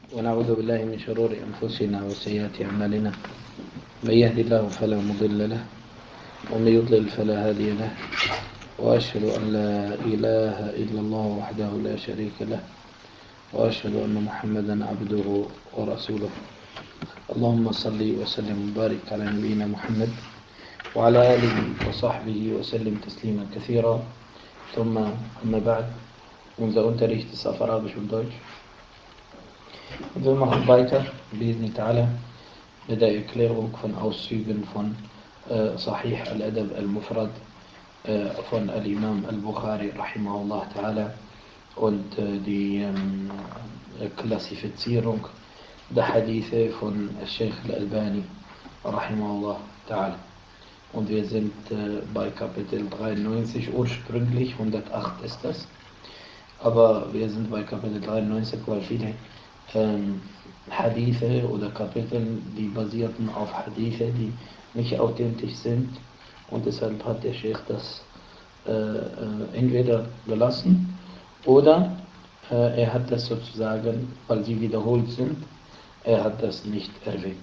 ونعوذ بالله من شرور أنفسنا وسيئات أعمالنا. من يهد الله فلا مضل له ومن يضلل فلا هادي له، وأشهد أن لا إله إلا الله وحده لا شريك له، وأشهد أن محمدا عبده ورسوله. اللهم صل وسلم وبارك على نبينا محمد وعلى آله وصحبه وسلم تسليما كثيرا. ثم أما بعد, unser Unterricht ist auf Arabisch und Deutsch. Und wir machen weiter, bi'idhni ta'ala, mit der Erklärung von Auszügen von Sahih al-Adab al-Mufrad von al-Imam al-Bukhari rahimahullah ta'ala und die Klassifizierung der Hadithe von Sheikh al-Albani rahimahullah ta'ala. Und wir sind bei Kapitel 93, ursprünglich 108 ist das, aber wir sind bei Kapitel 93, weil viele Hadithe oder Kapitel, die basierten auf Hadithe, die nicht authentisch sind, und deshalb hat der Sheikh das entweder gelassen oder er hat das sozusagen, weil sie wiederholt sind, er hat das nicht erwähnt.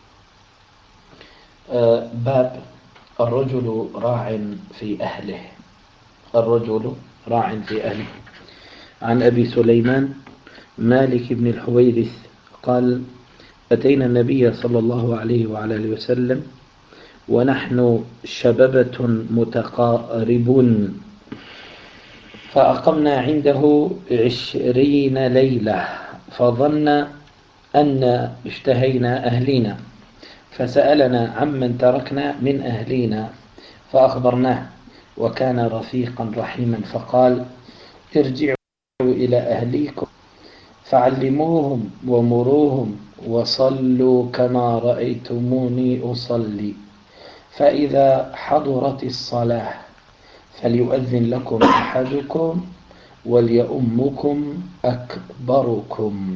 Bab الرجل راع في أهله. الرجل راع في أهله. عن أبي سليمان مالك بن الحويرث قال: أتينا النبي صلى الله عليه وعلى آله وسلم ونحن شببة متقاربون، فأقمنا عنده 20 ليلة، فظن أن اشتهينا أهلنا، فسألنا عمن تركنا من أهلنا فأخبرناه، وكان رفيقا رحيما، فقال: ارجعوا إلى أهليكم فعلموهم ومروهم وصلوا كما رأيتموني أصلي، فإذا حضرت الصلاة فليؤذن لكم أحدكم وليؤمكم أكبركم.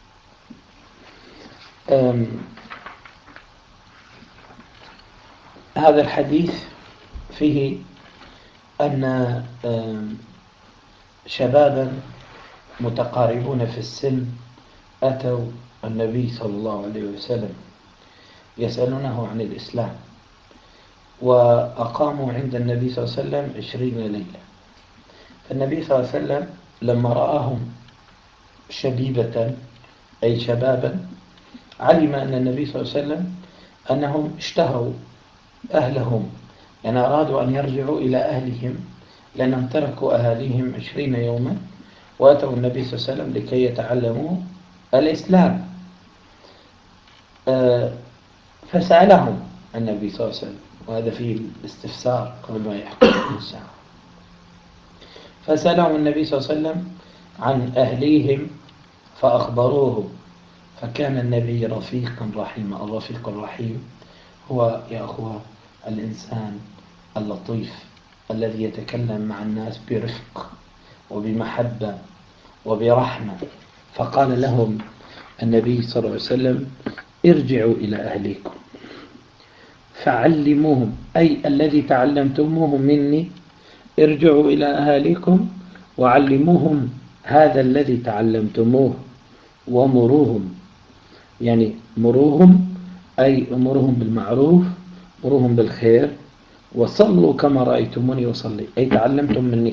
هذا الحديث فيه أن شبابا متقاربون في السن أتوا النبي صلى الله عليه وسلم يسألونه عن الإسلام، وأقاموا عند النبي صلى الله عليه وسلم 20 ليلة. فالنبي صلى الله عليه وسلم لما رآهم شبيبة أي شبابا علم أن النبي صلى الله عليه وسلم أنهم اشتهوا أهلهم، يعني أرادوا أن يرجعوا إلى أهلهم لأنهم تركوا أهاليهم 20 يوما وأتوا النبي صلى الله عليه وسلم لكي يتعلموا الإسلام. فسألهم النبي صلى الله عليه وسلم، وهذا فيه الاستفسار قبل ما يحكم الإنسان. فسألهم النبي صلى الله عليه وسلم عن أهليهم فأخبروه، فكان النبي رفيقا رحيما. الرفيق الرحيم هو يا أخوة الإنسان اللطيف الذي يتكلم مع الناس برفق وبمحبة وبرحمة. فقال لهم النبي صلى الله عليه وسلم: ارجعوا إلى أهليكم فعلموهم، أي الذي تعلمتموه مني ارجعوا إلى أهاليكم وعلموهم هذا الذي تعلمتموه، ومروهم، يعني مروهم أي أمرهم بالمعروف، مروهم بالخير، وصلوا كما رأيتموني أصلي، أي تعلمتم مني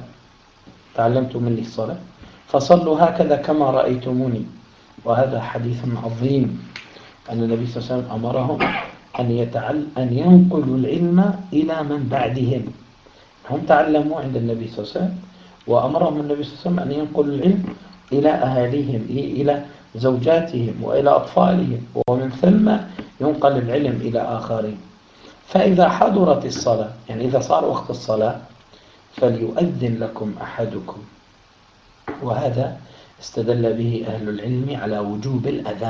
الصلاة فصلوا هكذا كما رأيتموني. وهذا حديث عظيم أن النبي صلى الله عليه وسلم أمرهم أن ينقلوا العلم إلى من بعدهم. هم تعلموا عند النبي صلى الله عليه وسلم، وأمرهم النبي صلى الله عليه وسلم أن ينقلوا العلم إلى أهاليهم، إلى زوجاتهم وإلى أطفالهم، ومن ثم ينقل العلم إلى آخرين. فإذا حضرت الصلاة، يعني إذا صار وقت الصلاة، فليؤذن لكم أحدكم. وهذا استدل به أهل العلم على وجوب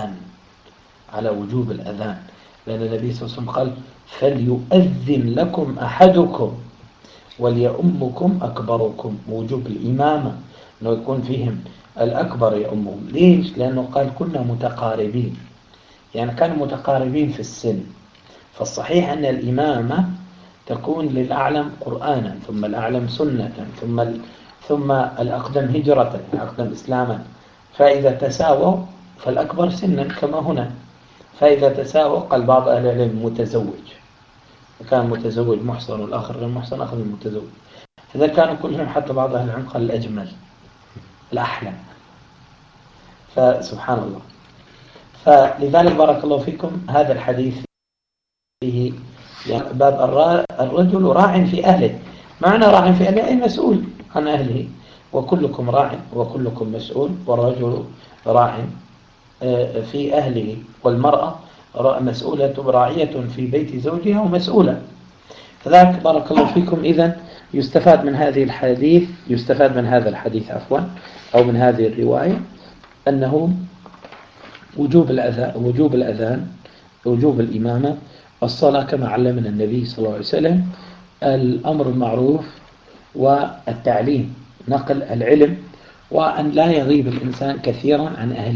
الأذان، لأن النبي صلى الله عليه وسلم قال: فليؤذن لكم أحدكم وليؤمكم أكبركم. وجوب الإمامة أنه يكون فيهم الأكبر يؤمهم. ليش؟ لأنه قال: كنا متقاربين، يعني كانوا متقاربين في السن. فالصحيح أن الإمامة تكون للأعلم قرآنا، ثم الأعلم سنة، ثم الأقدم هجرة، الأقدم إسلاما. فإذا تساووا فالأكبر سنا كما هنا. فإذا تساوى قال بعض أهل العلم متزوج، كان متزوج محصن والآخر غير محصن أخذ المتزوج. إذا كانوا كلهم حتى بعض أهل العلم قال الأجمل الأحلم. فسبحان الله. فلذلك بارك الله فيكم هذا الحديث فيه يعني باب الرجل راع في أهله. معنى راع في أهله أي مسؤول عن أهله، وكلكم راع وكلكم مسؤول، والرجل راع في أهله، والمرأة مسؤولة راعية في بيت زوجها ومسؤولة. فذلك بارك الله فيكم إذن يستفاد من هذا الحديث عفوا، أو من هذه الرواية، أنه وجوب الأذان، وجوب الإمامة، الصلاة كما علمنا النبي صلى الله عليه وسلم، الأمر المعروف والتعليم، نقل العلم، وأن لا يغيب الإنسان كثيرا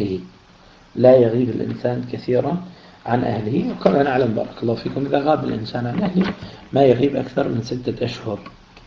عن أهله. وكما نعلم بارك الله فيكم إذا غاب الإنسان عن أهله ما يغيب أكثر من 6 أشهر،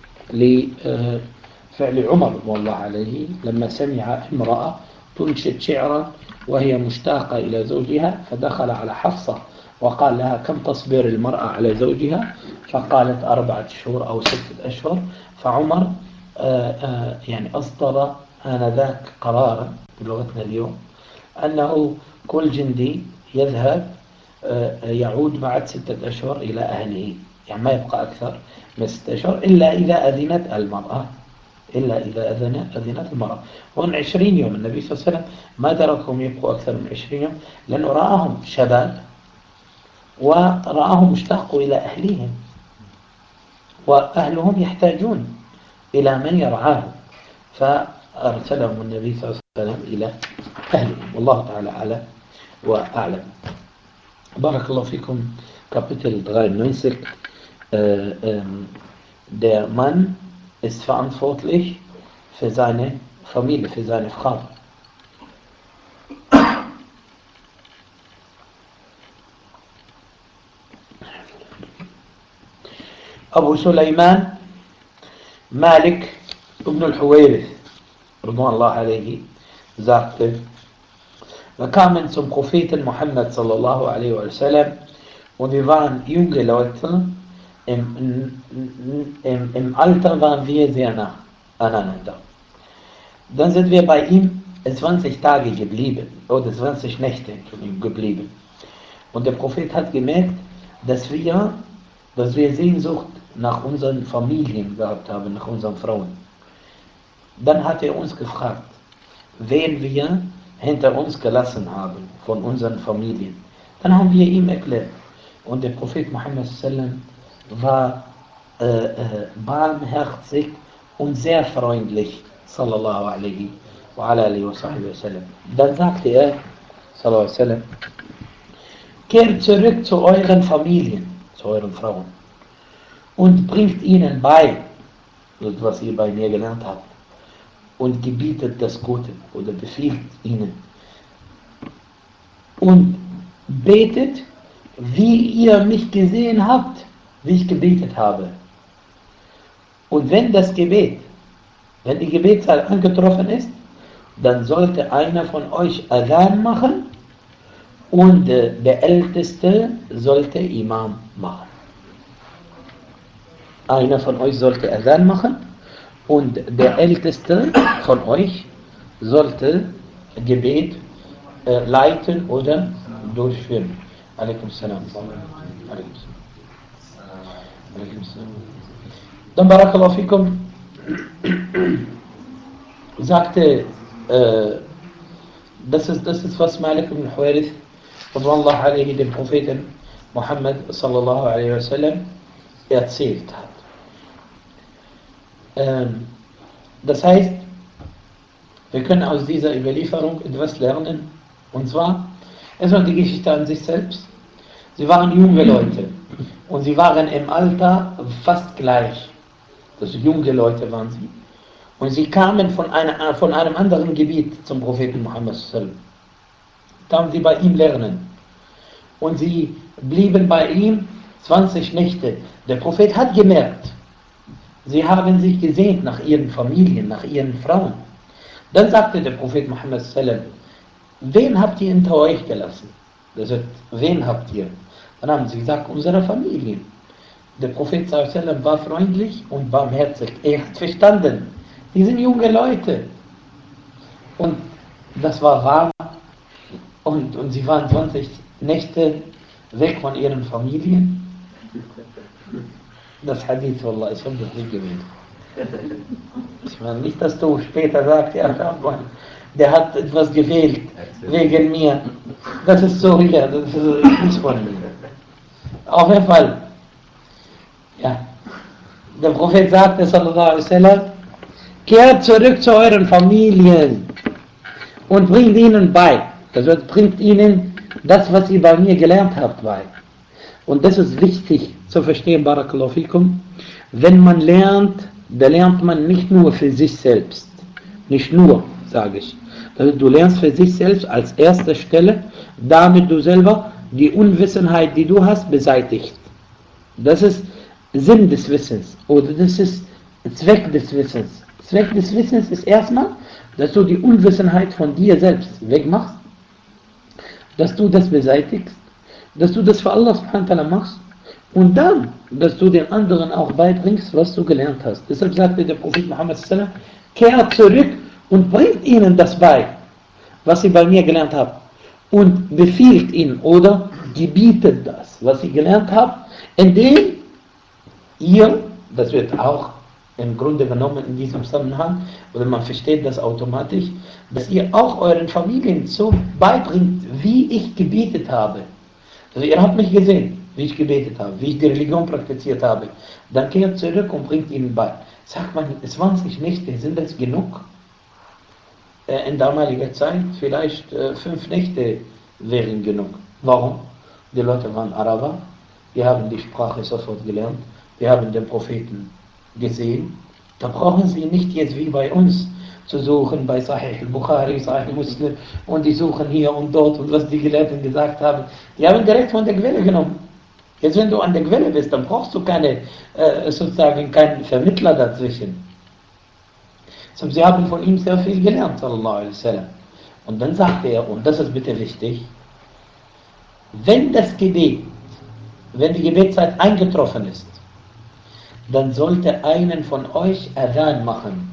لفعل عمر رضي الله عليه لما سمع امرأة تنشد شعرا وهي مشتاقة إلى زوجها، فدخل على حفصة وقال لها كم تصبر المرأة على زوجها؟ فقالت 4 شهور أو 6 أشهر. فعمر يعني أصدر آنذاك قرارا بلغتنا اليوم أنه كل جندي يذهب يعود بعد 6 أشهر إلى أهله، يعني ما يبقى أكثر من 6 أشهر إلا إذا أذنت المرأة. هون 20 يوم النبي صلى الله عليه وسلم ما تركهم يبقوا أكثر من 20 يوم، لأنه رآهم شباب ورآهم مشتاقوا إلى أهلهم، وأهلهم يحتاجون إلى من يرعاهم، فأرسلهم النبي صلى الله عليه وسلم إلى أهلهم. والله تعالى أعلم وأعلم. بارك الله فيكم. Kapitel 93. Der Mann ist verantwortlich für seine Familie, für seine Frau. Abu Sulaiman Malik ibn al-Huwairith radhiyallahu alayhi sagte, wir kamen zum Propheten Muhammad sallallahu alaihi wasallam und wir waren junge Leute, im Alter waren wir sehr nah aneinander. Dann sind wir bei ihm 20 Tage geblieben, oder 20 Nächte geblieben. Und der Prophet hat gemerkt, dass wir Sehnsucht nach unseren Familien gehabt haben, nach unseren Frauen. Dann hat er uns gefragt, wen wir hinter uns gelassen haben von unseren Familien. Dann haben wir ihm erklärt. Und der Prophet Muhammad sallam war barmherzig und sehr freundlich, sallallahu alaihi wa alihi wa sallam. Dann sagte er, sallallahu alaihi wa sallam, kehrt zurück zu euren Familien, zu euren Frauen, und bringt ihnen bei, was ihr bei mir gelernt habt, und gebietet das Gute oder befiehlt ihnen. Und betet, wie ihr mich gesehen habt, wie ich gebetet habe. Und wenn die Gebetszeit angetroffen ist, dann sollte einer von euch Adhan machen und der Älteste sollte Imam machen. Einer von euch sollte Adhan machen und der Älteste von euch sollte Gebet leiten oder durchführen. Alaikum salam. Dann barakallahu fikum sagte, das ist was Malik ibn Huwairith radhiyallahu alaihi dem Propheten Muhammad sallallahu alaihi wasallam erzählt hat. Das heißt, wir können aus dieser Überlieferung etwas lernen, und zwar erstmal die Geschichte an sich selbst. Sie waren junge Leute und sie waren im Alter fast gleich. Also junge Leute waren sie. Und sie kamen von einem anderen Gebiet zum Propheten Muhammad sallallahu alaihi wasallam. Da haben sie bei ihm lernen. Und sie blieben bei ihm 20 Nächte. Der Prophet hat gemerkt, sie haben sich gesehnt nach ihren Familien, nach ihren Frauen. Dann sagte der Prophet Muhammad sallallahu alaihi wasallam, wen habt ihr hinter euch gelassen? Das wird, wen habt ihr? Dann haben sie gesagt, unsere Familie. Der Prophet sallam war freundlich und barmherzig. Er hat verstanden, die sind junge Leute. Und das war warm. Und sie waren 20 Nächte weg von ihren Familien. Das Hadith, Wallah, ich habe das nicht gewählt. Ich meine nicht, dass du später sagst, ja, der hat etwas gewählt wegen mir. Das ist so hier, das ist nicht von mir. Auf jeden Fall, ja, der Prophet sagte, sallallahu alaihi wasallam, kehrt zurück zu euren Familien und bringt ihnen bei. Das heißt, bringt ihnen das, was ihr bei mir gelernt habt, bei. Und das ist wichtig zu verstehen, Barakallahu fikum. Wenn man lernt, da lernt man nicht nur für sich selbst. Nicht nur, sage ich. Du lernst für dich selbst als erste Stelle, damit du selber die Unwissenheit, die du hast, beseitigst. Das ist Sinn des Wissens oder das ist Zweck des Wissens. Zweck des Wissens ist erstmal, dass du die Unwissenheit von dir selbst wegmachst, dass du das beseitigst, dass du das für Allah subhanahu wa ta'ala machst und dann, dass du den anderen auch beibringst, was du gelernt hast. Deshalb sagte der Prophet Muhammad sallam, kehrt zurück und bringt ihnen das bei, was sie bei mir gelernt haben. Und befiehlt ihnen oder gebietet das, was sie gelernt haben, indem ihr, das wird auch im Grunde genommen in diesem Zusammenhang, oder man versteht das automatisch, dass ihr auch euren Familien so beibringt, wie ich gebetet habe. Also ihr habt mich gesehen, wie ich gebetet habe, wie ich die Religion praktiziert habe. Dann kehrt zurück und bringt ihnen bei. Sagt man, 20 Nächte, sind das genug? In damaliger Zeit vielleicht 5 Nächte wären genug. Warum? Die Leute waren Araber, die haben die Sprache sofort gelernt, die haben den Propheten gesehen. Da brauchen sie nicht jetzt wie bei uns zu suchen bei Sahih al-Bukhari, Sahih Muslim und die suchen hier und dort und was die Gelehrten gesagt haben. Die haben direkt von der Quelle genommen. Jetzt wenn du an der Quelle bist, dann brauchst du sozusagen keinen Vermittler dazwischen. Sie haben von ihm sehr viel gelernt, sallallahu alaihi wasallam. Und dann sagte er, und das ist bitte wichtig, wenn die Gebetszeit eingetroffen ist, dann sollte einer von euch Adhan machen.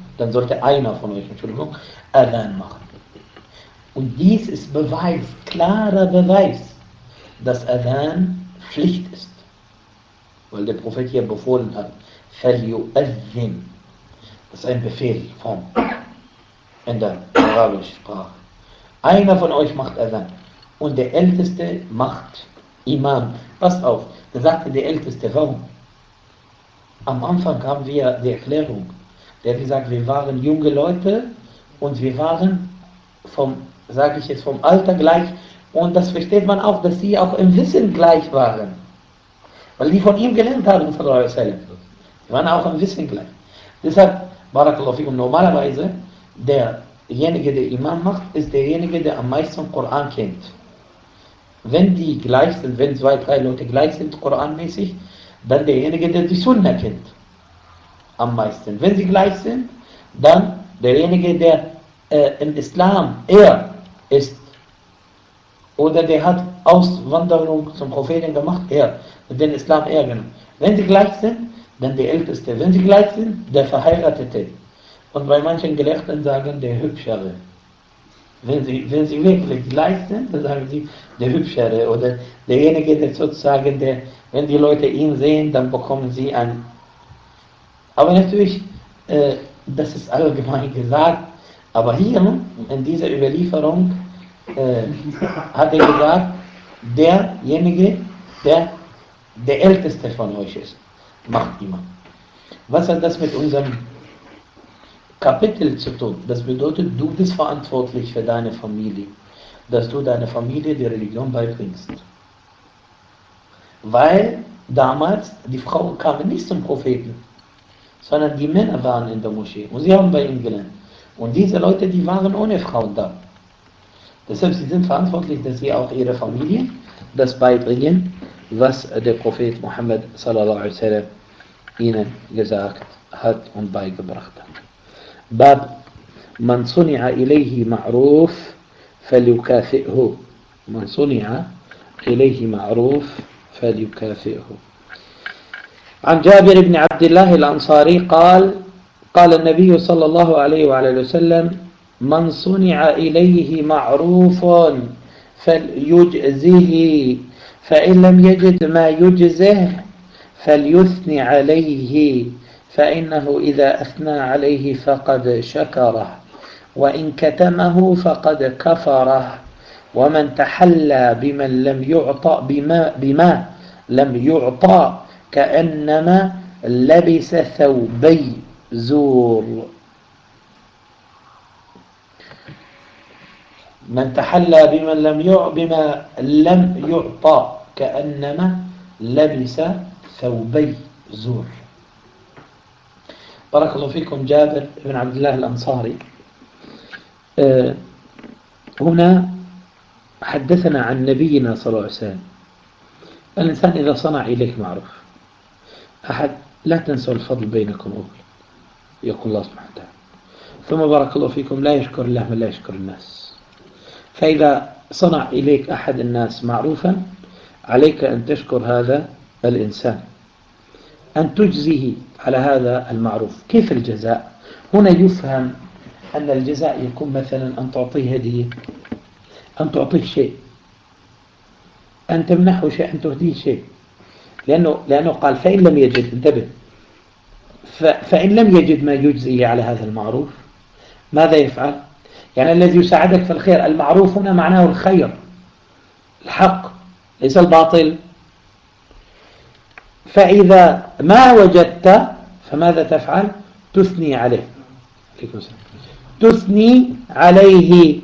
Adhan machen. Und dies ist Beweis, klarer Beweis, dass Adhan Pflicht ist. Weil der Prophet hier befohlen hat, فَلْيُؤَذِّنْ. Das ist ein Befehl in der arabischen Sprache. Einer von euch macht Adhan und der Älteste macht Imam. Passt auf, da sagte der Älteste, warum? Am Anfang haben wir die Erklärung. Der hat gesagt, wir waren junge Leute und wir waren vom Alter gleich. Und das versteht man auch, dass sie auch im Wissen gleich waren. Weil die von ihm gelernt haben, sallallahu alaihi wasallam. Die waren auch im Wissen gleich. Deshalb, Barakallahu fikum, normalerweise, derjenige, der Imam macht, ist derjenige, der am meisten Koran kennt. Wenn die gleich sind, wenn 2, 3 Leute gleich sind, koranmäßig, dann derjenige, der die Sunna kennt. Am meisten. Wenn sie gleich sind, dann derjenige, der im Islam eher ist. Oder der hat Auswanderung zum Propheten gemacht, er. Den Islam eher genommen. Wenn sie gleich sind, dann der Älteste. Wenn sie gleich sind, der Verheiratete. Und bei manchen Gelehrten sagen, der Hübschere. Wenn sie wirklich gleich sind, dann sagen sie, der Hübschere. Oder derjenige, der sozusagen, wenn die Leute ihn sehen, dann bekommen sie ein. Aber natürlich, das ist allgemein gesagt. Aber hier, in dieser Überlieferung, hat er gesagt, derjenige, der Älteste von euch ist, macht Imam. Was hat das mit unserem Kapitel zu tun? Das bedeutet, du bist verantwortlich für deine Familie, dass du deiner Familie die Religion beibringst. Weil damals die Frauen kamen nicht zum Propheten, sondern die Männer waren in der Moschee und sie haben bei ihm gelernt. Und diese Leute, die waren ohne Frauen da. Deshalb sie sind verantwortlich, dass sie auch ihre Familie das beibringen, was der Prophet Muhammad sallallahu alaihi wasallam ihnen gesagt hat und beigebracht hat. Bab man suni'a ilayhi ma'ruf فليكافئه. من صنع إليه معروف فليكافئه. عن جابر بن عبد الله الأنصاري قال: قال النبي صلى الله عليه وعلى وسلم: من صنع إليه معروف فليجزه، فإن لم يجد ما يجزه فليثني عليه، فإنه إذا أثنى عليه فقد شكره، وإن كتمه فقد كفره. ومن تحلى بما لم يعطى كأنما لبس ثوبي زور. من تحلى بما لم يعطى كأنما لبس ثوبي زور. بارك الله فيكم. جابر بن عبد الله الأنصاري هنا حدثنا عن نبينا صلى الله عليه وسلم: الإنسان إذا صنع إليك معروف أحد لا تنسوا الفضل بينكم أول، يقول الله سبحانه وتعالى. ثم بارك الله فيكم لا يشكر الله من لا يشكر الناس. فإذا صنع إليك أحد الناس معروفا عليك أن تشكر هذا الإنسان، أن تجزيه على هذا المعروف. كيف الجزاء؟ هنا يفهم أن الجزاء يكون مثلا أن تعطيه هدية، أن تعطيه شيء، أن تمنحه شيء، أن تهديه شيء. لأنه قال: فإن لم يجد، انتبه، فإن لم يجد ما يجزيه على هذا المعروف ماذا يفعل؟ يعني الذي يساعدك في الخير، المعروف هنا معناه الخير، الحق، ليس الباطل. فإذا ما وجدت فماذا تفعل؟ تثني عليه. تثني عليه،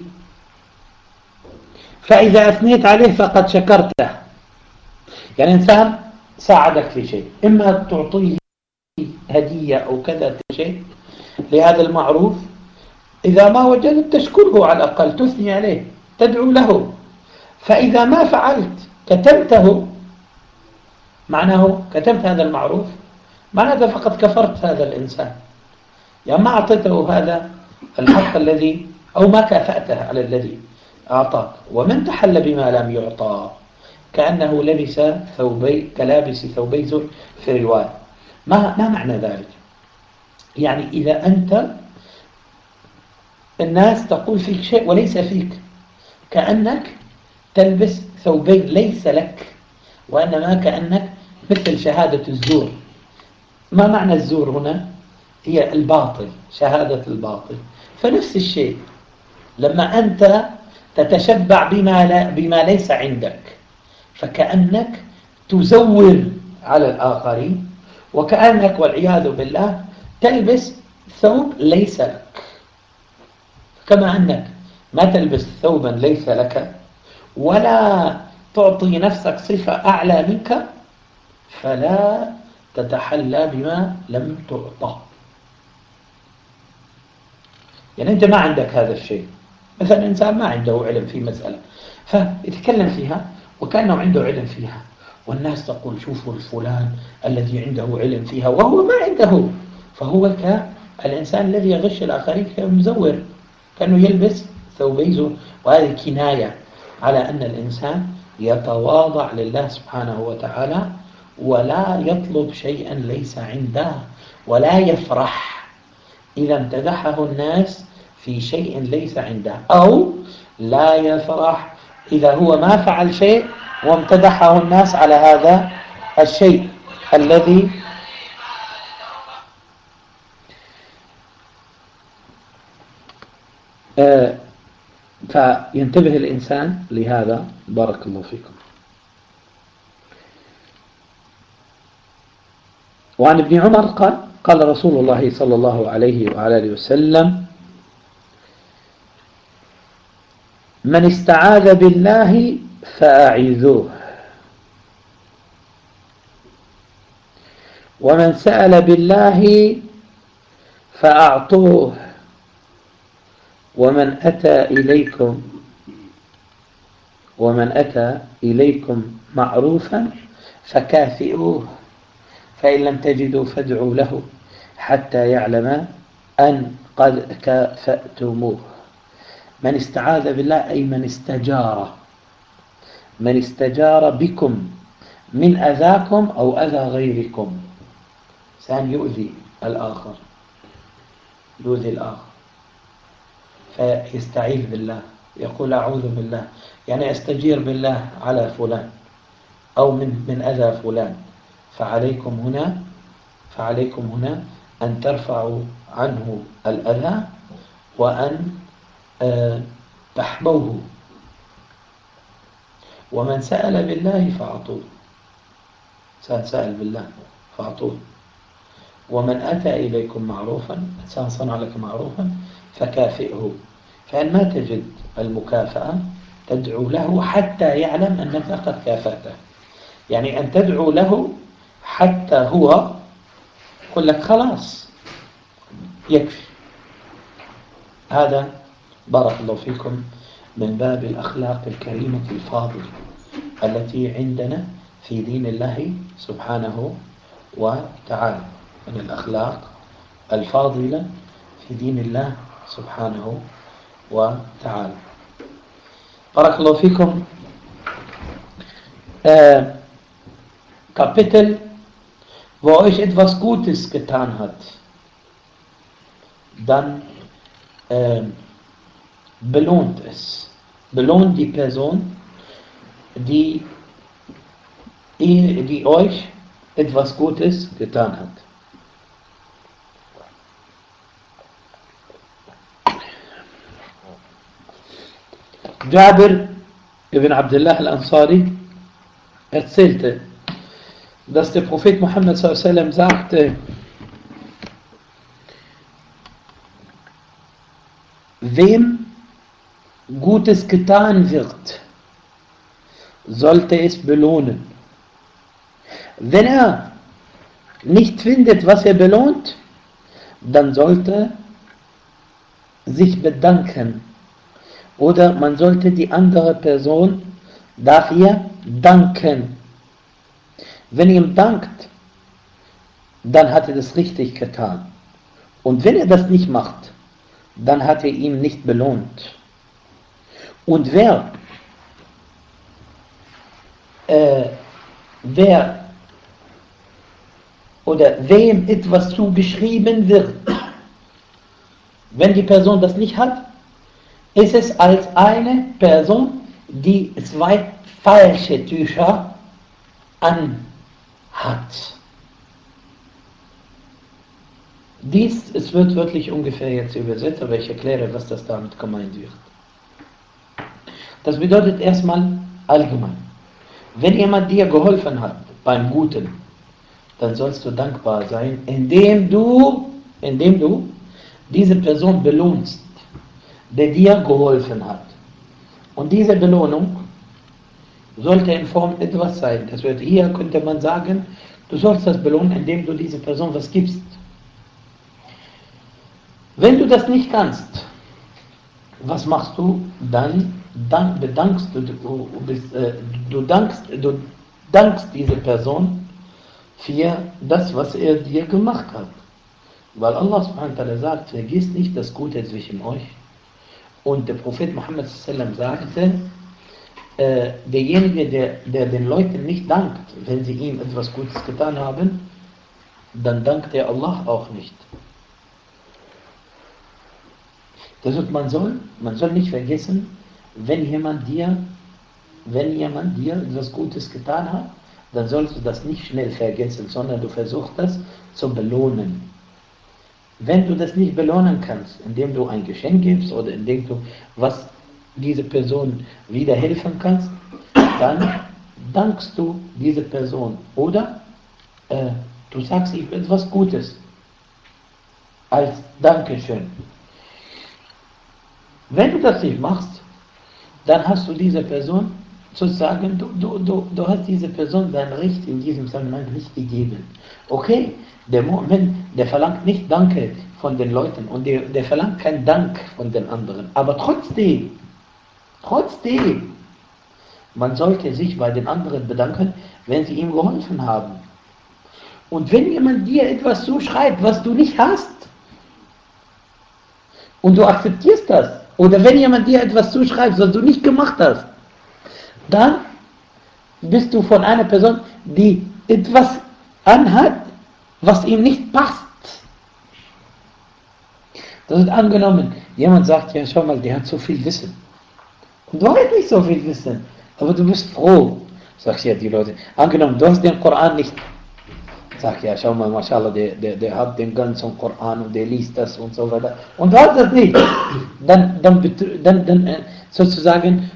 فإذا أثنيت عليه فقد شكرته. يعني إنسان ساعدك في شيء، إما تعطيه هدية أو كذا شيء لهذا المعروف، إذا ما وجدت تشكره على الأقل، تثني عليه، تدعو له. فإذا ما فعلت كتمته، معناه كتمت هذا المعروف، معناه فقد كفرت هذا الإنسان، يعني ما أعطيته هذا الحق الذي، أو ما كافأته على الذي أعطاك. ومن تحل بما لم يعطى كأنه لبس ثوبي، كلابس ثوبي زور في رواية. ما معنى ذلك؟ يعني إذا أنت الناس تقول فيك شيء وليس فيك، كأنك تلبس ثوبين ليس لك، وإنما كأنك مثل شهادة الزور. ما معنى الزور هنا؟ هي الباطل، شهادة الباطل. فنفس الشيء لما أنت تتشبع بما ليس عندك، فكأنك تزور على الآخرين، وكأنك والعياذ بالله تلبس ثوب ليس لك. كما أنك ما تلبس ثوبا ليس لك ولا تعطي نفسك صفة أعلى منك، فلا تتحلى بما لم تعطى. يعني أنت ما عندك هذا الشيء، مثلا إنسان ما عنده علم في مسألة فيتكلم فيها وكأنه عنده علم فيها، والناس تقول: شوفوا الفلان الذي عنده علم فيها، وهو ما عنده. فهو كالإنسان الذي يغش الآخرين، كمزور، كأنه يلبس ثوبي زور. وهذه كناية على أن الإنسان يتواضع لله سبحانه وتعالى، ولا يطلب شيئا ليس عنده، ولا يفرح إذا امتدحه الناس في شيء ليس عنده، أو لا يفرح إذا هو ما فعل شيء وامتدحه الناس على هذا الشيء الذي فينتبه الإنسان لهذا. بارك الله فيكم. وعن ابن عمر قال: قال رسول الله صلى الله عليه وعلى آله وسلم: من استعاذ بالله فأعيذوه، ومن سأل بالله فأعطوه، ومن أتى إليكم معروفا فكافئوه، فإن لم تجدوا فادعوا له حتى يعلم أن قد كافأتموه. من استعاذ بالله أي من استجار. من استجار بكم من أذاكم أو أذى غيركم. إنسان يؤذي الآخر، يؤذي الآخر فيستعيذ بالله، يقول أعوذ بالله، يعني أستجير بالله على فلان أو من أذى فلان. فعليكم هنا أن ترفعوا عنه الأذى وأن تحموه. ومن سأل بالله فأعطوه، سأل بالله فأعطوه. ومن أتى إليكم معروفا، إنسان صنع لك معروفا فكافئه. فإن ما تجد المكافأة تدعو له حتى يعلم أنك قد كافأته، يعني أن تدعو له حتى هو يقول لك خلاص يكفي. هذا بارك الله فيكم من باب الأخلاق الكريمة الفاضلة التي عندنا في دين الله سبحانه وتعالى، من الأخلاق الفاضلة في دين الله سبحانه وتعالى. بارك الله فيكم. Kapitel, wo euch etwas Gutes getan hat, dann belohnt es. Belohnt die Person, die euch etwas Gutes getan hat. Jabir ibn Abdullah al-Ansari erzählte, dass der Prophet Muhammad s.a.w. sagte, wem Gutes getan wird, sollte es belohnen. Wenn er nicht findet, was er belohnt, dann sollte sich bedanken. Oder man sollte die andere Person dafür danken. Wenn er ihm dankt, dann hat er das richtig getan. Und wenn er das nicht macht, dann hat er ihn nicht belohnt. Und wem etwas zugeschrieben wird, wenn die Person das nicht hat, ist es als eine Person, die 2 falsche Tücher anhat. Es wird wörtlich ungefähr jetzt übersetzt, aber ich erkläre, was das damit gemeint wird. Das bedeutet erstmal allgemein. Wenn jemand dir geholfen hat beim Guten, dann sollst du dankbar sein, indem du diese Person belohnst, der dir geholfen hat. Und diese Belohnung sollte in Form etwas sein. Das wird hier, könnte man sagen, du sollst das belohnen, indem du dieser Person was gibst. Wenn du das nicht kannst, was machst du? Dann bedankst du dankst diese Person für das, was er dir gemacht hat. Weil Allah subhanahu wa ta'ala sagt, vergisst nicht das Gute zwischen euch. Und der Prophet Muhammad sagte, derjenige, der den Leuten nicht dankt, wenn sie ihm etwas Gutes getan haben, dann dankt er Allah auch nicht. Das heißt, man soll nicht vergessen, wenn jemand dir etwas Gutes getan hat, dann sollst du das nicht schnell vergessen, sondern du versuchst das zu belohnen. Wenn du das nicht belohnen kannst, indem du ein Geschenk gibst oder indem du was diese Person wieder helfen kannst, dann dankst du diese Person. Oder du sagst ihm etwas Gutes als Dankeschön. Wenn du das nicht machst, dann hast du dieser Person sozusagen, du hast dieser Person dein Recht in diesem Zusammenhang nicht gegeben. Okay, der Mu'min, der verlangt nicht Danke von den Leuten und der verlangt keinen Dank von den anderen. Aber trotzdem, man sollte sich bei den anderen bedanken, wenn sie ihm geholfen haben. Und wenn jemand dir etwas zuschreibt, was du nicht hast, und du akzeptierst das, Oder wenn jemand dir etwas zuschreibt, was du nicht gemacht hast, dann bist du von einer Person, die etwas anhat, was ihm nicht passt. Das wird angenommen, jemand sagt, ja schau mal, der hat so viel Wissen. Und du hast nicht so viel Wissen, aber du bist froh. Sagst ja die Leute, angenommen, du hast den Koran nicht. Sag ja, schau mal, mashallah, der hat den ganzen Koran und der liest das und so weiter. Und du hast das nicht. Dann sozusagen,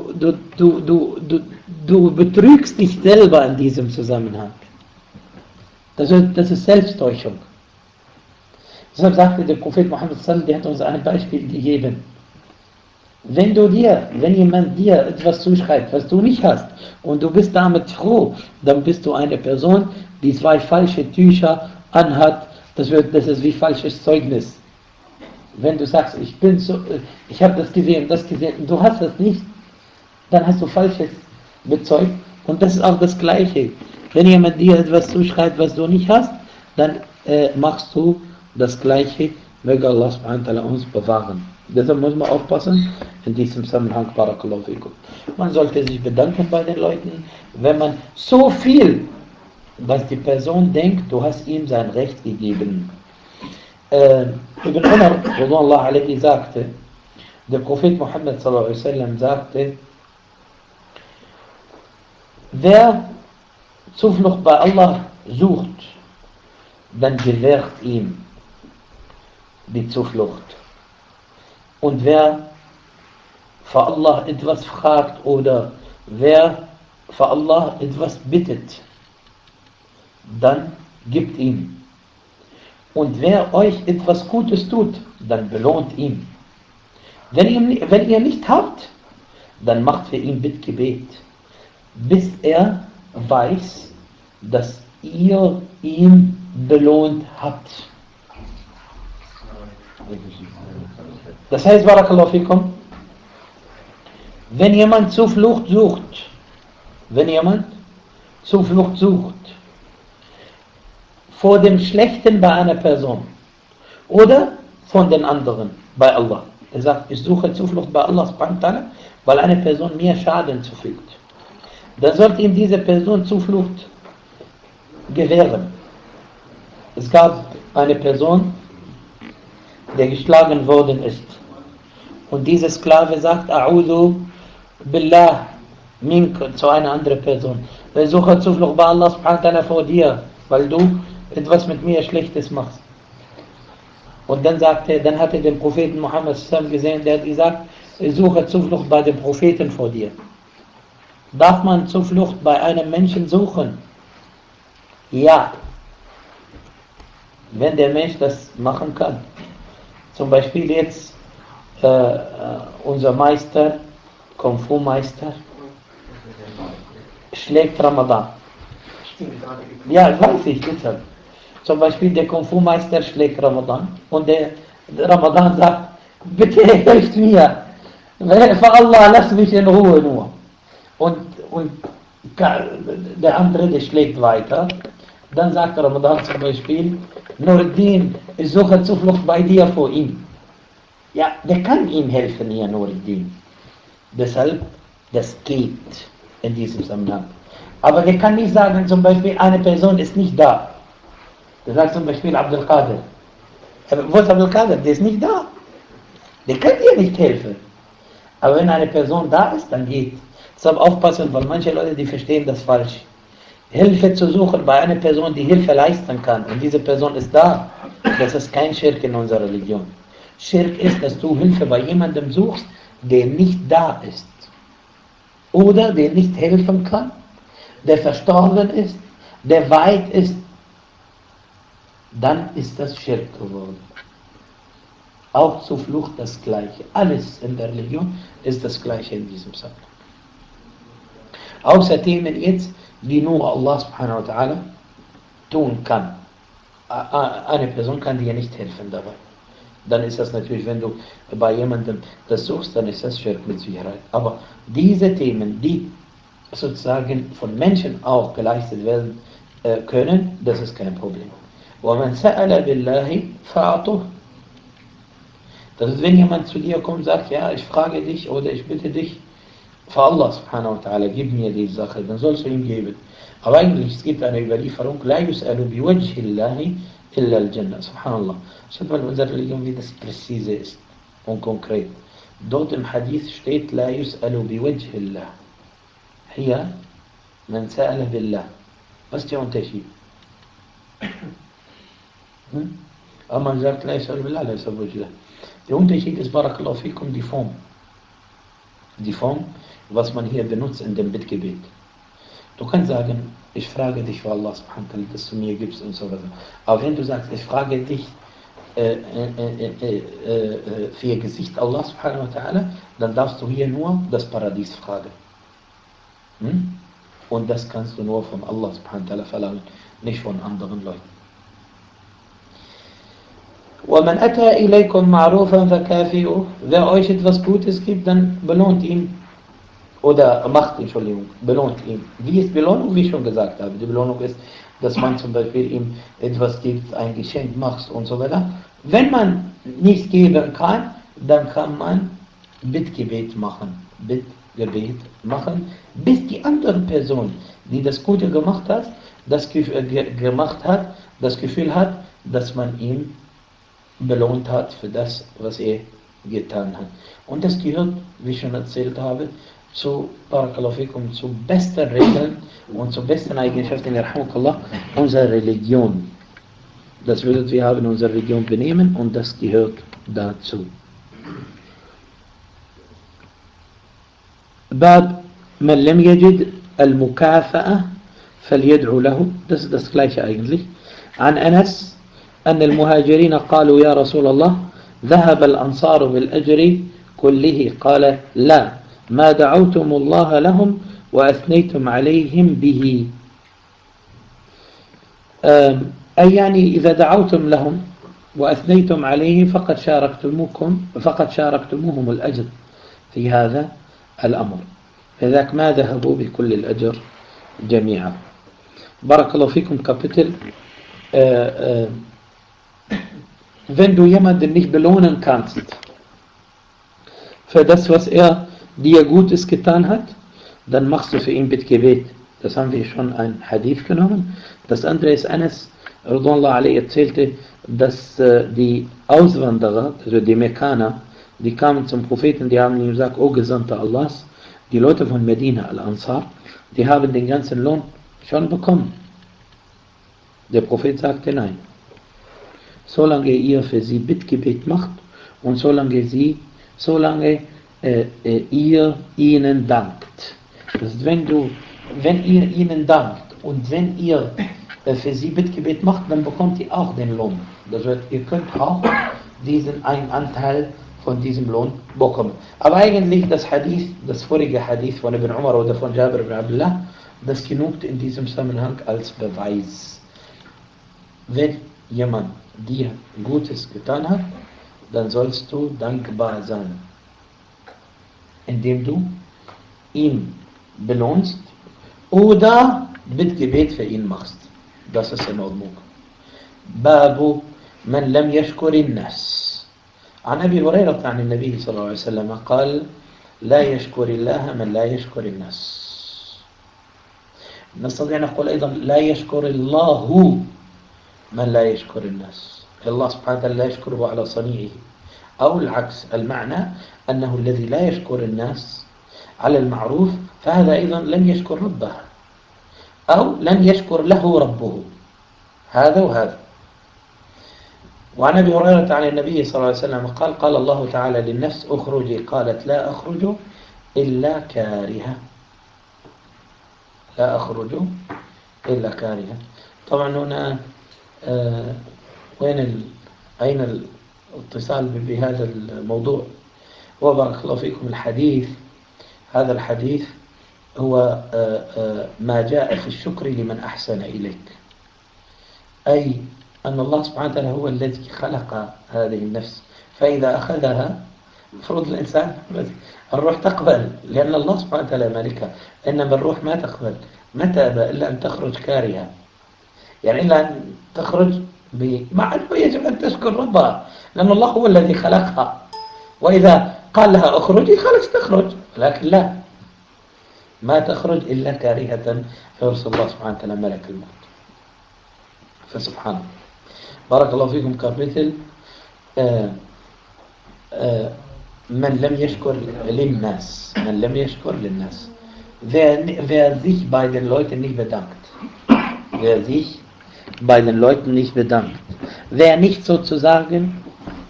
du betrügst dich selber in diesem Zusammenhang. Das ist Selbsttäuschung. Deshalb sagte der Prophet Muhammad sallallahu alaihi wasallam, der hat uns ein Beispiel gegeben. Wenn jemand dir etwas zuschreibt, was du nicht hast, und du bist damit froh, dann bist du eine Person, die 2 falsche Tücher anhat, das ist wie falsches Zeugnis. Wenn du sagst, ich habe das gesehen, und du hast das nicht, dann hast du Falsches bezeugt, und das ist auch das Gleiche. Wenn jemand dir etwas zuschreibt, was du nicht hast, dann machst du das Gleiche. Möge Allah subhanahu wa ta'ala uns bewahren. Deshalb muss man aufpassen, in diesem Zusammenhang, barakallahu fikum. Man sollte sich bedanken bei den Leuten, wenn man so viel, dass die Person denkt, du hast ihm sein Recht gegeben. Ibn Umar, radiyallahu anhu, sagte, der Prophet Muhammad sallallahu alaihi wasallam sagte, wer Zuflucht bei Allah sucht, dann gewährt ihm die Zuflucht. Und wer für Allah etwas fragt oder wer für Allah etwas bittet, dann gibt ihm. Und wer euch etwas Gutes tut, dann belohnt ihn. Wenn ihr nicht habt, dann macht für ihn Bittgebet, bis er weiß, dass ihr ihn belohnt habt. Das heißt, barakallahu fikum, wenn jemand Zuflucht sucht, vor dem Schlechten bei einer Person oder von den anderen bei Allah. Er sagt, ich suche Zuflucht bei Allah subhanahu wa ta'ala, weil eine Person mir Schaden zufügt. Dann sollte ihm diese Person Zuflucht gewähren. Es gab eine Person, der geschlagen worden ist. Und dieser Sklave sagt, A'udhu Billah mink, zu einer anderen Person. Ich suche Zuflucht bei Allah subhanahu wa ta'ala vor dir, weil du etwas mit mir Schlechtes machst. Und dann hat er den Propheten Muhammad gesehen, der hat gesagt, ich suche Zuflucht bei dem Propheten vor dir. Darf man Zuflucht bei einem Menschen suchen? Ja. Wenn der Mensch das machen kann. Zum Beispiel jetzt unser Meister, Kung Fu Meister, schlägt Ramadan. Ja, weiß ich, deshalb. Zum Beispiel der Kung Fu Meister schlägt Ramadan und der Ramadan sagt, bitte helft mir, für Allah, lass mich in Ruhe nur. Und der andere, der schlägt weiter. Dann sagt Ramadan zum Beispiel, Nuruddin, ich suche Zuflucht bei dir vor ihm. Ja, der kann ihm helfen, hier Nuruddin. Deshalb, das geht in diesem Zusammenhang. Aber der kann nicht sagen, zum Beispiel, eine Person ist nicht da. Der sagt zum Beispiel Abdul Qadir. Wo ist Abdul Qadir? Der ist nicht da. Der kann dir nicht helfen. Aber wenn eine Person da ist, dann geht. Deshalb aufpassen, weil manche Leute, die verstehen das falsch. Hilfe zu suchen bei einer Person, die Hilfe leisten kann, und diese Person ist da, das ist kein Schirk in unserer Religion. Schirk ist, dass du Hilfe bei jemandem suchst, der nicht da ist. Oder der nicht helfen kann, der verstorben ist, der weit ist. Dann ist das Schirk geworden. Auch Zuflucht das Gleiche. Alles in der Religion ist das Gleiche in diesem Fall. Außer Themen jetzt, die nur Allah subhanahu wa ta'ala tun kann. Eine Person kann dir nicht helfen dabei. Dann ist das natürlich, wenn du bei jemandem das suchst, dann ist das Schirk mit Sicherheit. Aber diese Themen, die sozusagen von Menschen auch geleistet werden können, das ist kein Problem. وَمَنْ سَأَلَ بِاللَّهِ فَأَعْطُهُ. Das ist, wenn jemand zu dir kommt und sagt, ja, ich frage dich oder ich bitte dich, für Allah subhanahu wa ta'ala, gib mir die Sache, dann sollst du ihm geben. Aber eigentlich, es gibt eine Überlieferung, la yus'alu biwajhi Allahi illa al-Jannah, subhanallah. Schaut mal, unsere Religion, wie das präzise ist und konkret. Dort im Hadith steht, la yus'alu biwajhi Allah. Hier, man sa'ala billah. Was ist der Unterschied? Aber man sagt, la yus'alu billah, la yus'alu billah. Der Unterschied ist, barakallahu fikum, die Form. Die Form, was man hier benutzt in dem Bittgebet. Du kannst sagen, ich frage dich für Allah subhanahu wa ta'ala, dass du mir gibst und so weiter. Aber wenn du sagst, ich frage dich für ihr Gesicht Allah subhanahu wa ta'ala, dann darfst du hier nur das Paradies fragen. Und das kannst du nur von Allah subhanahu wa ta'ala verlangen, nicht von anderen Leuten. وَمَنْ أَتَى إِلَيْكُمْ مَعْرُوفًا فَكَافِئُوهُ. Wer euch etwas Gutes gibt, dann belohnt ihn. Oder macht, Entschuldigung, belohnt ihn. Wie ist Belohnung? Wie ich schon gesagt habe. Die Belohnung ist, dass man zum Beispiel ihm etwas gibt, ein Geschenk macht und so weiter. Wenn man nichts geben kann, dann kann man Bittgebet machen. Bittgebet machen, bis die andere Person, die das Gute gemacht hat, das Gefühl hat, dass man ihm belohnt hat für das, was er getan hat. Und das gehört, wie ich schon erzählt habe, zu barakallahu fikum, zu besten Regeln und zu besten Eigenschaften unserer Religion. Das bedeutet, wir haben unsere Religion benehmen und das gehört dazu. Bab man lam yajid al-mukafa'a falyad'u lahu. Das ist das gleiche eigentlich. An Anas أن المهاجرين قالوا يا رسول الله ذهب الأنصار بالأجر كله قال لا ما دعوتم الله لهم وأثنيتم عليهم به أي يعني إذا دعوتم لهم وأثنيتم عليه فقد شاركتموهم الأجر في هذا الأمر فذاك ما ذهبوا بكل الأجر جميعا. بارك الله فيكم. Kapitel wenn du jemanden nicht belohnen kannst für das, was er dir Gutes getan hat, dann machst du für ihn Bittgebet. Das haben wir schon ein Hadith genommen. Das andere ist Anas radhiyallahu anhu erzählte, dass die Auswanderer, also die Mekkaner, die kamen zum Propheten, die haben ihm gesagt, O Gesandter Allahs, die Leute von Medina, Al-Ansar, die haben den ganzen Lohn schon bekommen. Der Prophet sagte nein. Solange ihr für sie Bittgebet macht und solange ihr ihnen dankt. Das ist, wenn ihr ihnen dankt und wenn ihr für sie Bittgebet macht, dann bekommt ihr auch den Lohn. Das heißt, ihr könnt auch einen Anteil von diesem Lohn bekommen. Aber eigentlich das vorige Hadith von Ibn Umar oder von Jabir ibn Abdullah, das genügt in diesem Zusammenhang als Beweis. Wenn jemand dir Gutes getan hat, dann sollst du dankbar sein, indem du ihn belohnst oder Bittgebet für ihn machst. Das ist in Ordnung. Babu man lam yashkurin nas. عن أبي هريرة عن النبي صلى الله عليه وسلم قال لا يشكر الله من لا يشكر الناس. نستطيع نقول أيضا لا يشكر الله من لا يشكر الناس. الله سبحانه وتعالى لا يشكره على صنيعه أو العكس. المعنى أنه الذي لا يشكر الناس على المعروف فهذا أيضا لن يشكر ربه أو لن يشكر له ربه. هذا وهذا. وعن أبي هريرة عن النبي صلى الله عليه وسلم قال الله تعالى للنفس أخرجي قالت لا أخرج إلا كارهة. لا أخرج إلا كارهة. طبعا هنا أين الاتصال بهذا الموضوع؟ وبارك الله فيكم. هذا الحديث هو ما جاء في الشكر لمن أحسن إليك، أي أن الله سبحانه وتعالى هو الذي خلق هذه النفس، فإذا أخذها المفروض الإنسان الروح تقبل، لأن الله سبحانه وتعالى مالكها، إنما الروح ما تقبل. متى إلا أن تخرج كارهة، يعني إلا أن تخرج مع أنه يجب أن تشكر ربها، لأن الله هو الذي خلقها. وإذا قال لها اخرجي خلاص تخرج، لكن لا، ما تخرج إلا كارهة، فيرسل الله سبحانه وتعالى ملك الموت. فسبحان الله. بارك الله فيكم. كمثل من لم يشكر للناس، من لم يشكر للناس. Wer sich bei den Leuten nicht bedankt. Wer sich bei den Leuten nicht bedankt. Wer nicht sozusagen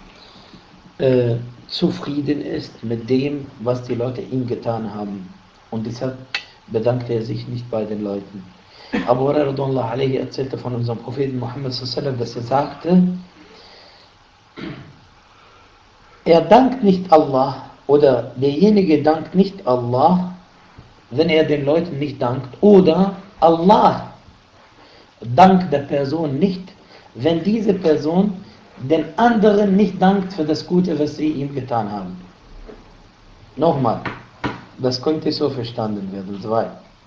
zufrieden ist mit dem, was die Leute ihm getan haben. Und deshalb bedankt er sich nicht bei den Leuten. Abu Hurairah erzählte von unserem Propheten Muhammad sallallahu alaihi wasallam, dass er sagte, er dankt nicht Allah, oder derjenige dankt nicht Allah, wenn er den Leuten nicht dankt, oder Allah dankt der Person nicht, wenn diese Person den anderen nicht dankt für das Gute, was sie ihm getan haben. Nochmal, das könnte so verstanden werden. 2.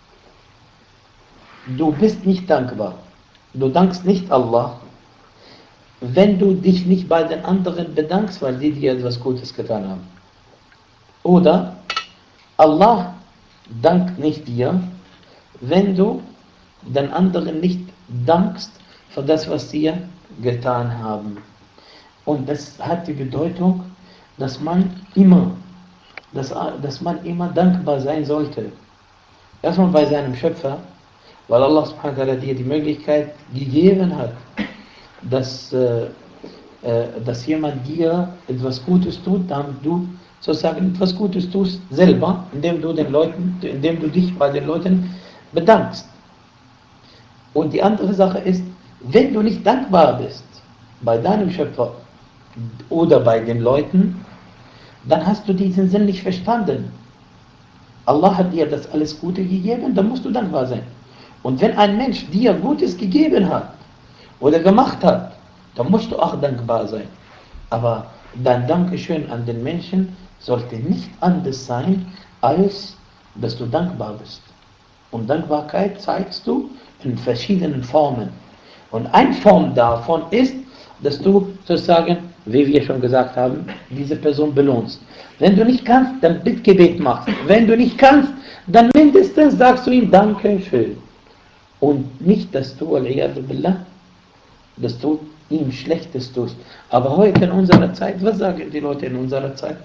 Du bist nicht dankbar. Du dankst nicht Allah, wenn du dich nicht bei den anderen bedankst, weil die dir etwas Gutes getan haben. Oder Allah dankt nicht dir, wenn du den anderen nicht dankst für das, was sie getan haben. Und das hat die Bedeutung, dass man immer dankbar sein sollte. Erstmal bei seinem Schöpfer, weil Allah subhanahu wa ta'ala dir die Möglichkeit gegeben hat, dass jemand dir etwas Gutes tut, damit du sozusagen etwas Gutes tust selber, indem du dich bei den Leuten bedankst. Und die andere Sache ist, wenn du nicht dankbar bist bei deinem Schöpfer oder bei den Leuten, dann hast du diesen Sinn nicht verstanden. Allah hat dir das alles Gute gegeben, dann musst du dankbar sein. Und wenn ein Mensch dir Gutes gegeben hat oder gemacht hat, dann musst du auch dankbar sein. Aber dein Dankeschön an den Menschen sollte nicht anders sein, als dass du dankbar bist. Und Dankbarkeit zeigst du in verschiedenen Formen. Und eine Form davon ist, dass du sozusagen, wie wir schon gesagt haben, diese Person belohnst. Wenn du nicht kannst, dann Bittgebet machst. Wenn du nicht kannst, dann mindestens sagst du ihm Dankeschön. Und nicht, dass du, dass du ihm Schlechtes tust. Aber heute in unserer Zeit, was sagen die Leute in unserer Zeit?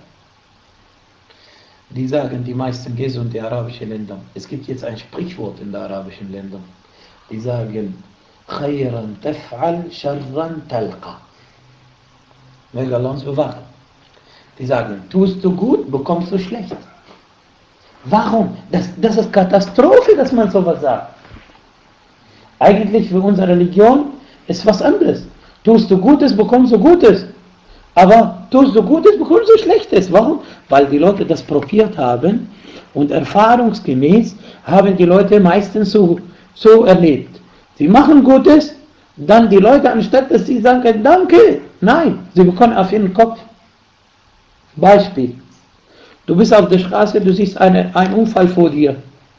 Die sagen, die meisten und die arabischen Länder. Es gibt jetzt ein Sprichwort in den arabischen Ländern. Die sagen, Khayran taf'al, sharran talqa. Möge Allah uns bewahren. Die sagen, tust du gut, bekommst du schlecht. Warum? Das ist Katastrophe, dass man sowas sagt. Eigentlich für unsere Religion ist was anderes. Tust du Gutes, bekommst du Gutes. Aber tust du Gutes, bekommst du Schlechtes. Warum? Weil die Leute das probiert haben und erfahrungsgemäß haben die Leute meistens so erlebt. Sie machen Gutes, dann die Leute, anstatt dass sie sagen, danke, nein, sie bekommen auf ihren Kopf. Beispiel. Du bist auf der Straße, du siehst einen Unfall vor dir.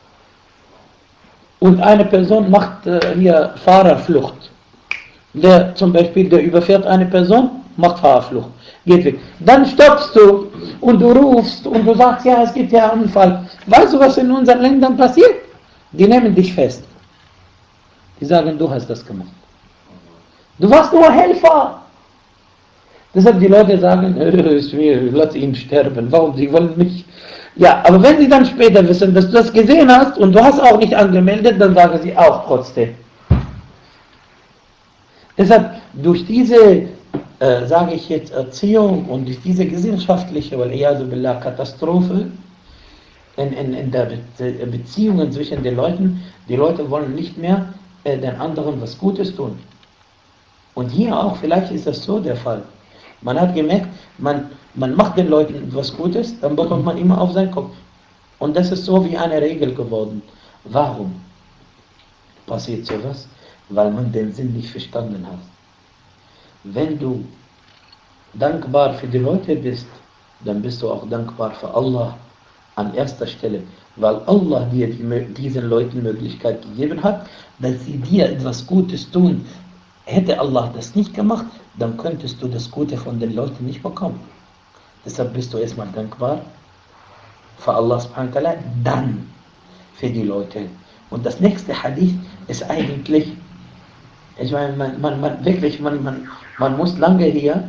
Und eine Person macht hier Fahrerflucht. Der überfährt eine Person, macht Fahrerflucht, geht weg. Dann stoppst du und du rufst und du sagst, ja, es gibt ja einen Unfall. Weißt du, was in unseren Ländern passiert? Die nehmen dich fest. Die sagen, du hast das gemacht. Du warst nur Helfer. Deshalb die Leute sagen, lass ihn sterben. Warum? Sie wollen mich. Ja, aber wenn sie dann später wissen, dass du das gesehen hast und du hast auch nicht angemeldet, dann sagen sie auch trotzdem. Deshalb durch diese, sage ich jetzt, Erziehung und durch diese gesellschaftliche, Katastrophe in der Beziehungen zwischen den Leuten, die Leute wollen nicht mehr den anderen was Gutes tun. Und hier auch, vielleicht ist das so der Fall. Man hat gemerkt, man macht den Leuten etwas Gutes, dann bekommt man immer auf seinen Kopf. Und das ist so wie eine Regel geworden. Warum passiert sowas? Weil man den Sinn nicht verstanden hat. Wenn du dankbar für die Leute bist, dann bist du auch dankbar für Allah an erster Stelle. Weil Allah dir diesen Leuten Möglichkeit gegeben hat, dass sie dir etwas Gutes tun. Hätte Allah das nicht gemacht, dann könntest du das Gute von den Leuten nicht bekommen. Deshalb bist du erstmal dankbar für Allah subhanahu wa ta'ala, dann für die Leute. Und das nächste Hadith ist eigentlich, ich meine, man muss lange hier,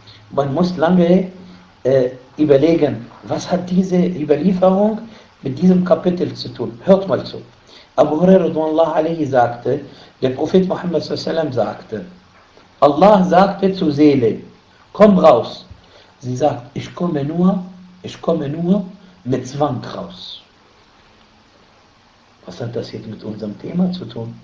überlegen, was hat diese Überlieferung mit diesem Kapitel zu tun. Hört mal zu. Abu Hurairah radhiyallahu anhu sagte, der Prophet Muhammad sallallahu alaihi wasallam sagte, Allah sagte zur Seele, komm raus. Sie sagt, ich komme nur mit Zwang raus. Was hat das jetzt mit unserem Thema zu tun?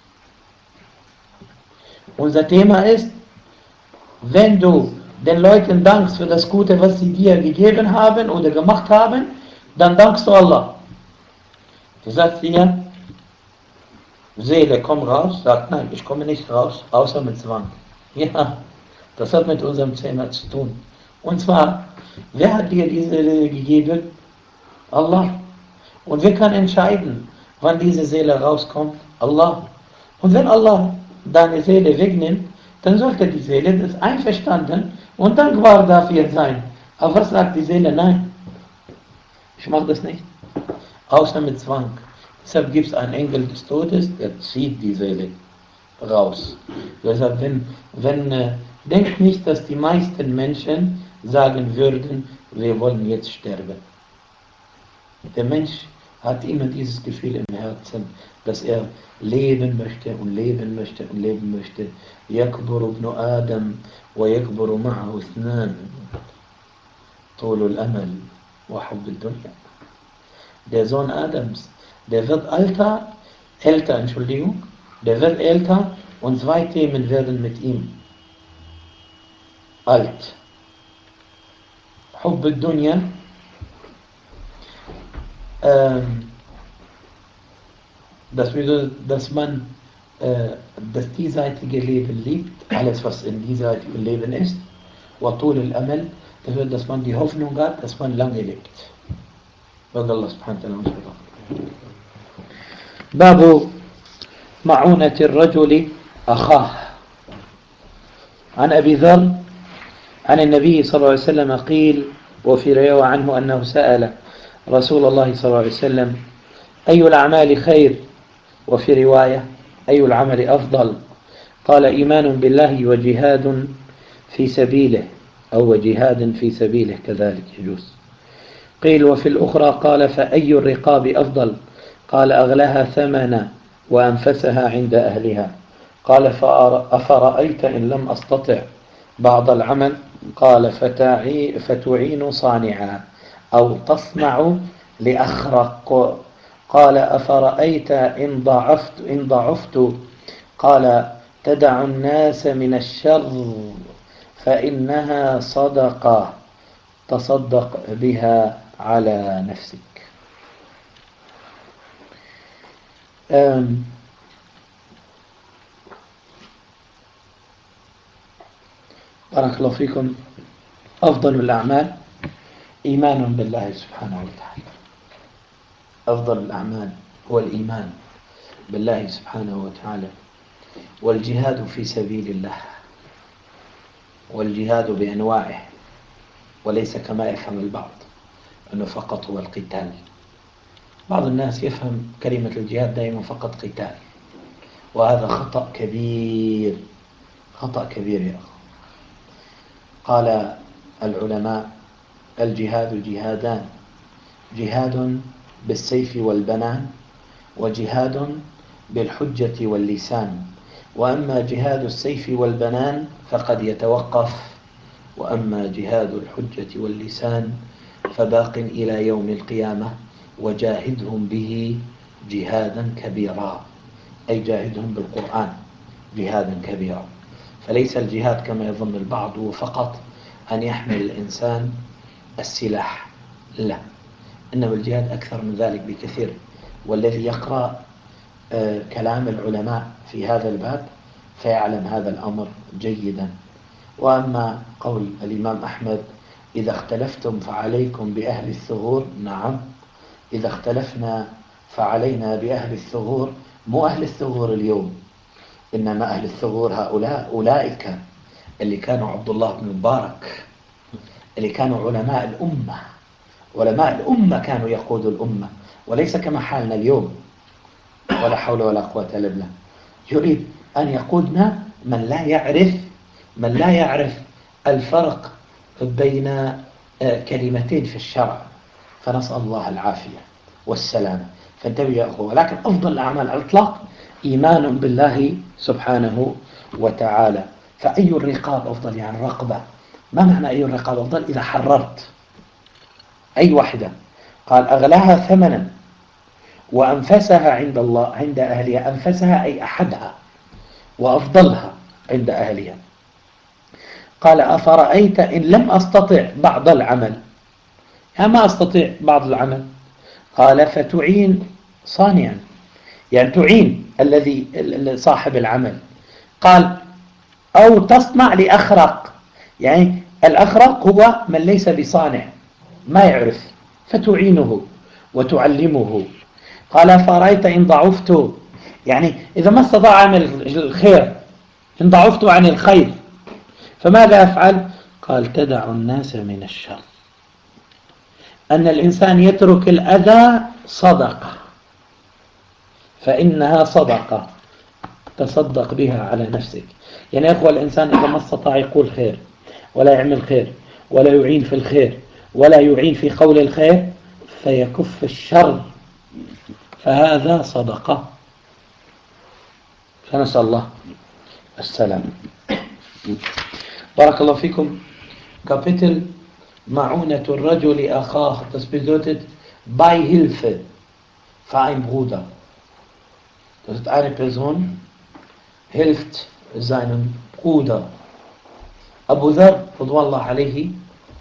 Unser Thema ist, wenn du den Leuten dankst für das Gute, was sie dir gegeben haben oder gemacht haben, dann dankst du Allah. Du sagst dir, Seele, komm raus. Sagt, nein, ich komme nicht raus, außer mit Zwang. Ja, das hat mit unserem Thema zu tun. Und zwar, wer hat dir diese Seele gegeben? Allah. Und wer kann entscheiden, wann diese Seele rauskommt? Allah. Und wenn Allah deine Seele wegnimmt, dann sollte die Seele das einverstanden und dankbar dafür sein. Aber was sagt die Seele? Nein, ich mache das nicht. Außer mit Zwang. Deshalb gibt es einen Engel des Todes, der zieht die Seele raus. Deshalb, denkt nicht, dass die meisten Menschen sagen würden, wir wollen jetzt sterben. Der Mensch hat immer dieses Gefühl im Herzen, dass er leben möchte und leben möchte und leben möchte. يكبر ابن آدم ويكبر معه اثنان طول الأمل وحب الدنيا. Der Sohn Adams, der wird älter, der wird älter und zwei Themen werden mit ihm alt. حب الدنيا, das bedeutet, dass man das diesseitige Leben liebt, alles was in diesseitigen Leben ist. وطول الأمل, das bedeutet, dass man die Hoffnung hat, dass man lange lebt. Allah subhanahu wa ta'ala. باب معونة الرجل أخاه. عن أبي ذر عن النبي صلى الله عليه وسلم قيل، وفي رواية عنه أنه سأل رسول الله صلى الله عليه وسلم أي الأعمال خير، وفي رواية أي العمل أفضل؟ قال إيمان بالله وجهاد في سبيله، أو جهاد في سبيله كذلك يجوز. قيل وفي الأخرى قال فأي الرقاب أفضل؟ قال أغلاها ثمنا وأنفسها عند أهلها. قال أفرأيت إن لم أستطع بعض العمل؟ قال فتعين صانعا أو تصنع لأخرق. قال أفرأيت إن ضعفت؟ قال تدع الناس من الشر فإنها صدقة تصدق بها على نفسك. بارك الله فيكم. أفضل الأعمال إيمان بالله سبحانه وتعالى. أفضل الأعمال هو الإيمان بالله سبحانه وتعالى، والجهاد في سبيل الله، والجهاد بأنواعه، وليس كما يفهم البعض أنه فقط هو القتال. بعض الناس يفهم كلمة الجهاد دائما فقط قتال، وهذا خطأ كبير، خطأ كبير يا أخي. قال العلماء الجهاد جهادان، جهاد بالسيف والبنان، وجهاد بالحجة واللسان. وأما جهاد السيف والبنان فقد يتوقف، وأما جهاد الحجة واللسان فباق إلى يوم القيامة. وجاهدهم به جهادا كبيرا، أي جاهدهم بالقرآن جهادا كبيرا. فليس الجهاد كما يظن البعض هو فقط أن يحمل الإنسان السلاح، لا، إنما الجهاد أكثر من ذلك بكثير. والذي يقرأ كلام العلماء في هذا الباب فيعلم هذا الأمر جيدا. وأما قول الإمام أحمد إذا اختلفتم فعليكم بأهل الثغور، نعم، إذا اختلفنا فعلينا بأهل الثغور، مو أهل الثغور اليوم، إنما أهل الثغور هؤلاء أولئك اللي كانوا عبد الله بن مبارك اللي كانوا علماء الأمة. علماء الأمة كانوا يقودوا الأمة، وليس كما حالنا اليوم، ولا حول ولا قوة إلا بالله. يريد أن يقودنا من لا يعرف الفرق بين كلمتين في الشرع، فنسأل الله العافية والسلامة. فانتبهوا يا أخوة. ولكن أفضل الأعمال على الإطلاق إيمان بالله سبحانه وتعالى. فأي الرقاب أفضل؟ يعني الرقبة. ما معنى أي الرقاب أفضل؟ إذا حررت أي واحدة، قال أغلاها ثمنا وأنفسها عند الله عند أهلها. أنفسها أي أحدها، وأفضلها عند أهلها. قال أفرأيت إن لم أستطع بعض العمل، يعني ما أستطيع بعض العمل. قال فتعين صانعا، يعني تعين الذي صاحب العمل. قال أو تصنع لأخرق، يعني الأخرق هو من ليس بصانع، ما يعرف، فتعينه وتعلمه. قال فرأيت إن ضعفت، يعني إذا ما استطاع عمل الخير، إن ضعفت عن الخير فماذا أفعل؟ قال تدع الناس من الشر. أن الإنسان يترك الأذى صدقة، فإنها صدقة تصدق بها على نفسك. يعني يا أخوة، الإنسان إذا ما استطاع يقول خير ولا يعمل خير ولا يعين في الخير ولا يعين في قول الخير فيكف الشر، فهذا صدقة. فنسأل الله السلام. بارك الله فيكم. Kapitel معونة الرجل أخاه. Das bedeutet Beihilfe für einen Bruder. Das ist eine Person hilft seinem Bruder. Abu Dharr radhiyallahu alayhi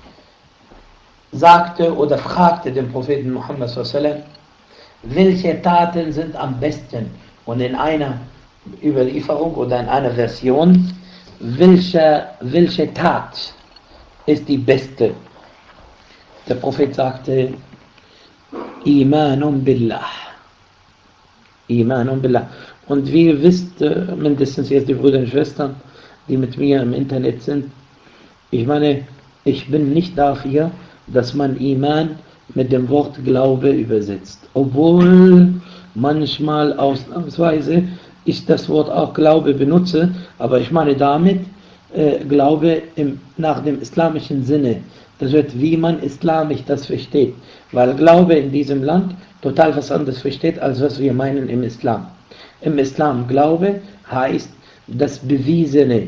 sagte oder fragte den Propheten Muhammad sallallahu alaihi wasallam, welche Taten sind am besten? Und in einer Überlieferung oder in einer Version, welche Tat ist die beste? Der Prophet sagte, Imanun billah. Imanun billah. Und wie ihr wisst, mindestens jetzt die Brüder und Schwestern, die mit mir im Internet sind, ich meine, ich bin nicht dafür, dass man Iman mit dem Wort Glaube übersetzt. Obwohl manchmal ausnahmsweise ich das Wort auch Glaube benutze, aber ich meine damit Glaube nach dem islamischen Sinne. Das wird, wie man islamisch das versteht. Weil Glaube in diesem Land total was anderes versteht, als was wir meinen im Islam. Im Islam Glaube heißt das bewiesene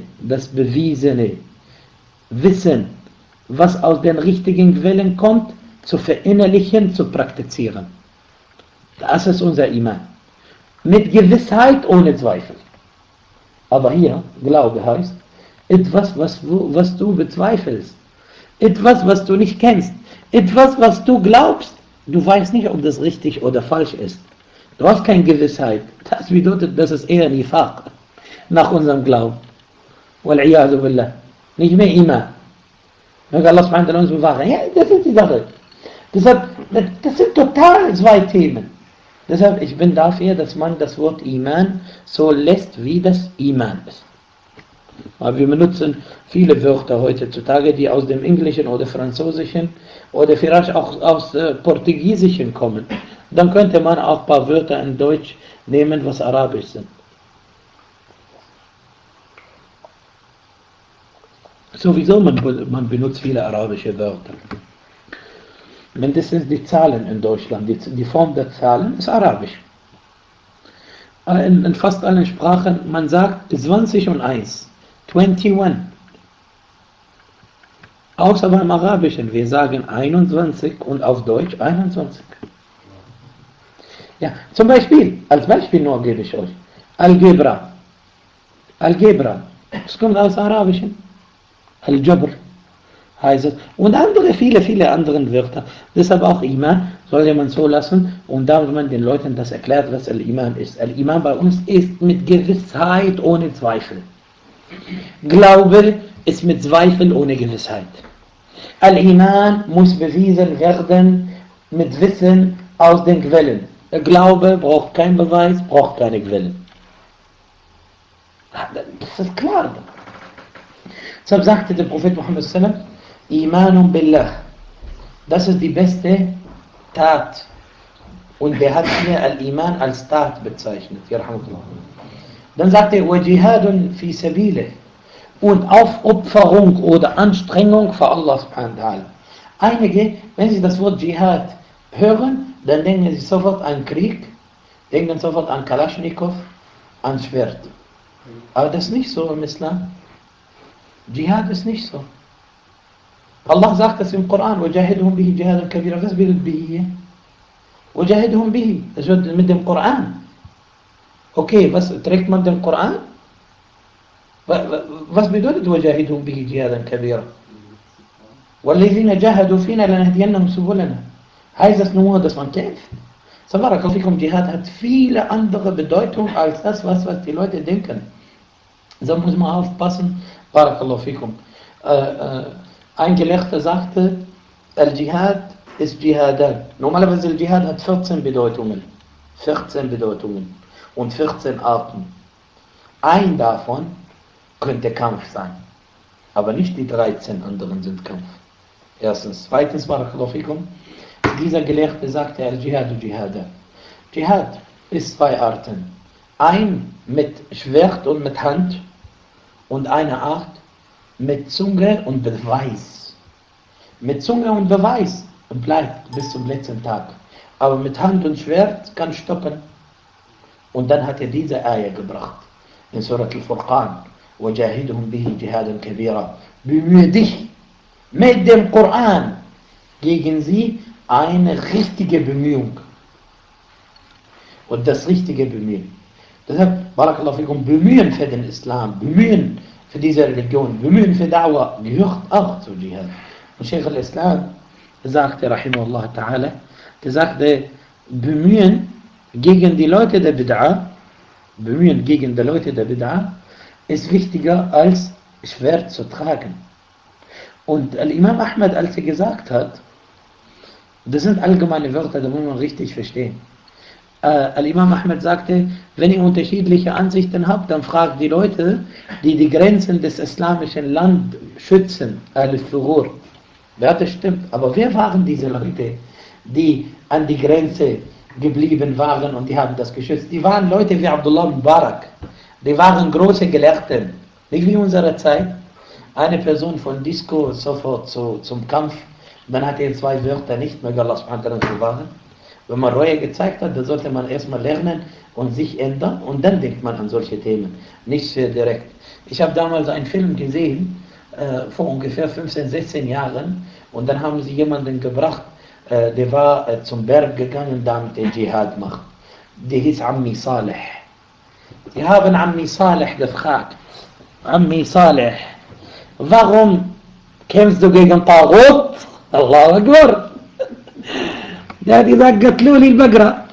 Wissen, was aus den richtigen Quellen kommt, zu verinnerlichen, zu praktizieren. Das ist unser Iman. Mit Gewissheit, ohne Zweifel. Aber hier, Glaube heißt, etwas, was du bezweifelst. Etwas, was du nicht kennst. Etwas, was du glaubst. Du weißt nicht, ob das richtig oder falsch ist. Du hast keine Gewissheit. Das bedeutet, das ist eher Nifaq. Nach unserem Glauben. Wal-iyadu billah. Nicht mehr Iman. Möge Allah subhanahu wa ta'ala uns bewahren. Ja, das ist die Sache. Deshalb, das sind total zwei Themen. Deshalb, ich bin dafür, dass man das Wort Iman so lässt, wie das Iman ist. Aber wir benutzen viele Wörter heutzutage, die aus dem Englischen oder Französischen oder vielleicht auch aus Portugiesischen kommen. Dann könnte man auch ein paar Wörter in Deutsch nehmen, was Arabisch sind. Sowieso, man benutzt viele arabische Wörter. Mindestens die Zahlen in Deutschland, die Form der Zahlen ist arabisch. In fast allen Sprachen, man sagt 20 und 1. 21. Außer beim Arabischen, wir sagen 21 und auf Deutsch 21. Ja, zum Beispiel, als Beispiel nur gebe ich euch, Algebra. Algebra, das kommt aus Arabischen. Al-Jabr heißt es. Und viele andere Wörter. Deshalb auch Iman sollte man so lassen und damit man den Leuten das erklärt, was Al-Iman ist. Al-Iman bei uns ist mit Gewissheit ohne Zweifel. Glaube ist mit Zweifel ohne Gewissheit. Al-Iman muss bewiesen werden mit Wissen aus den Quellen. Der Glaube braucht keinen Beweis, braucht keine Quellen. Das ist klar. Deshalb sagte der Prophet Muhammad sallam, Imanum Billah. Das ist die beste Tat. Und der hat hier Al-Iman als Tat bezeichnet. Dann sagt er, وَجِهَادٌ فِي سَبِيلِهِ. Und Aufopferung oder Anstrengung für Allah subhanahu wa ta'ala. Einige, wenn sie das Wort Dschihad hören, dann denken sie sofort an Krieg, denken sofort an Kalaschnikow, an Schwert. Aber das ist nicht so im Islam. Dschihad ist nicht so. Allah sagt das im Koran, وَجَاهِدْهُمْ بِهِ جِهَادًا كَبِيرًا. Was bildet bihi hier? وَجَاهِدْهُمْ بِهِ. Das wird mit dem Koran. Okay, was trägt man den Koran? Was bedeutet وَجَاهِدْهُمْ بِهِ جِهَادًا كَبِيرًا? وَالَّذِينَ جَاهَدُوا فِينَا لَنَهْدِيَنَّهُمْ سُبُلَنَا. Heißt das nur, dass man kämpft? Sabarakallahu, Dschihad hat viele andere Bedeutungen als das, was die Leute denken. So muss man aufpassen. Barakallahu fikum. Ein Gelehrter sagte, Al-Dschihad ist Dschihadad. Normalerweise Al-Dschihad hat 14 Bedeutungen. 14 Bedeutungen und 14 Arten. Ein davon könnte Kampf sein. Aber nicht die 13 anderen sind Kampf. Erstens. Zweitens, Barakallahu fikum. Dieser Gelehrte sagte, Al-Dschihad und Dschihadad. Dschihad ist 2 Arten. Ein mit Schwert und mit Hand und eine Art mit Zunge und Beweis. Mit Zunge und Beweis bleibt bis zum letzten Tag. Aber mit Hand und Schwert kann stoppen. Und dann hat er diese Ayah gebracht in Surat Al-Furqan. وَجَاهِدْهُمْ بِهِ جِهَادًا كَبِيرًا. Bemühe dich mit dem Koran gegen sie eine richtige Bemühung. Und das richtige Bemühen. Deshalb, Barakallahu fikum, bemühen für den Islam, bemühen für diese Religion, bemühen für Da'wah, gehört auch zu Dschihad. Und Sheikh al-Islam sagte, rahimahullah ta'ala, der sagte, bemühen gegen die Leute der Bid'a, bemühen gegen die Leute der Bid'a, ist wichtiger als Schwert zu tragen. Und Al-Imam Ahmad, als er gesagt hat, das sind allgemeine Wörter, da muss man richtig verstehen. Al-Imam Ahmad sagte, wenn ihr unterschiedliche Ansichten habt, dann fragt die Leute, die die Grenzen des islamischen Landes schützen, Al-Thughur. Ja, das stimmt. Aber wer waren diese Leute, die an die Grenze geblieben waren und die haben das geschützt? Die waren Leute wie Abdullah Mubarak. Die waren große Gelehrte. Nicht wie in unserer Zeit. Eine Person von Disco sofort zum Kampf. Dann hat er 2 Wörter nicht mehr, Allah subhanahu wa ta'ala zu wahren. Wenn man Reue gezeigt hat, dann sollte man erstmal lernen und sich ändern und dann denkt man an solche Themen. Nicht sehr direkt. Ich habe damals einen Film gesehen, vor ungefähr 15, 16 Jahren und dann haben sie jemanden gebracht, der war zum Berg gegangen, damit der Dschihad macht. Der hieß Ammi Saleh. Die haben Ammi Saleh gefragt, Ammi Saleh, warum kämpfst du gegen Taghut? Allahu Akbar. Der hat gesagt, Gatluli al-Bagra.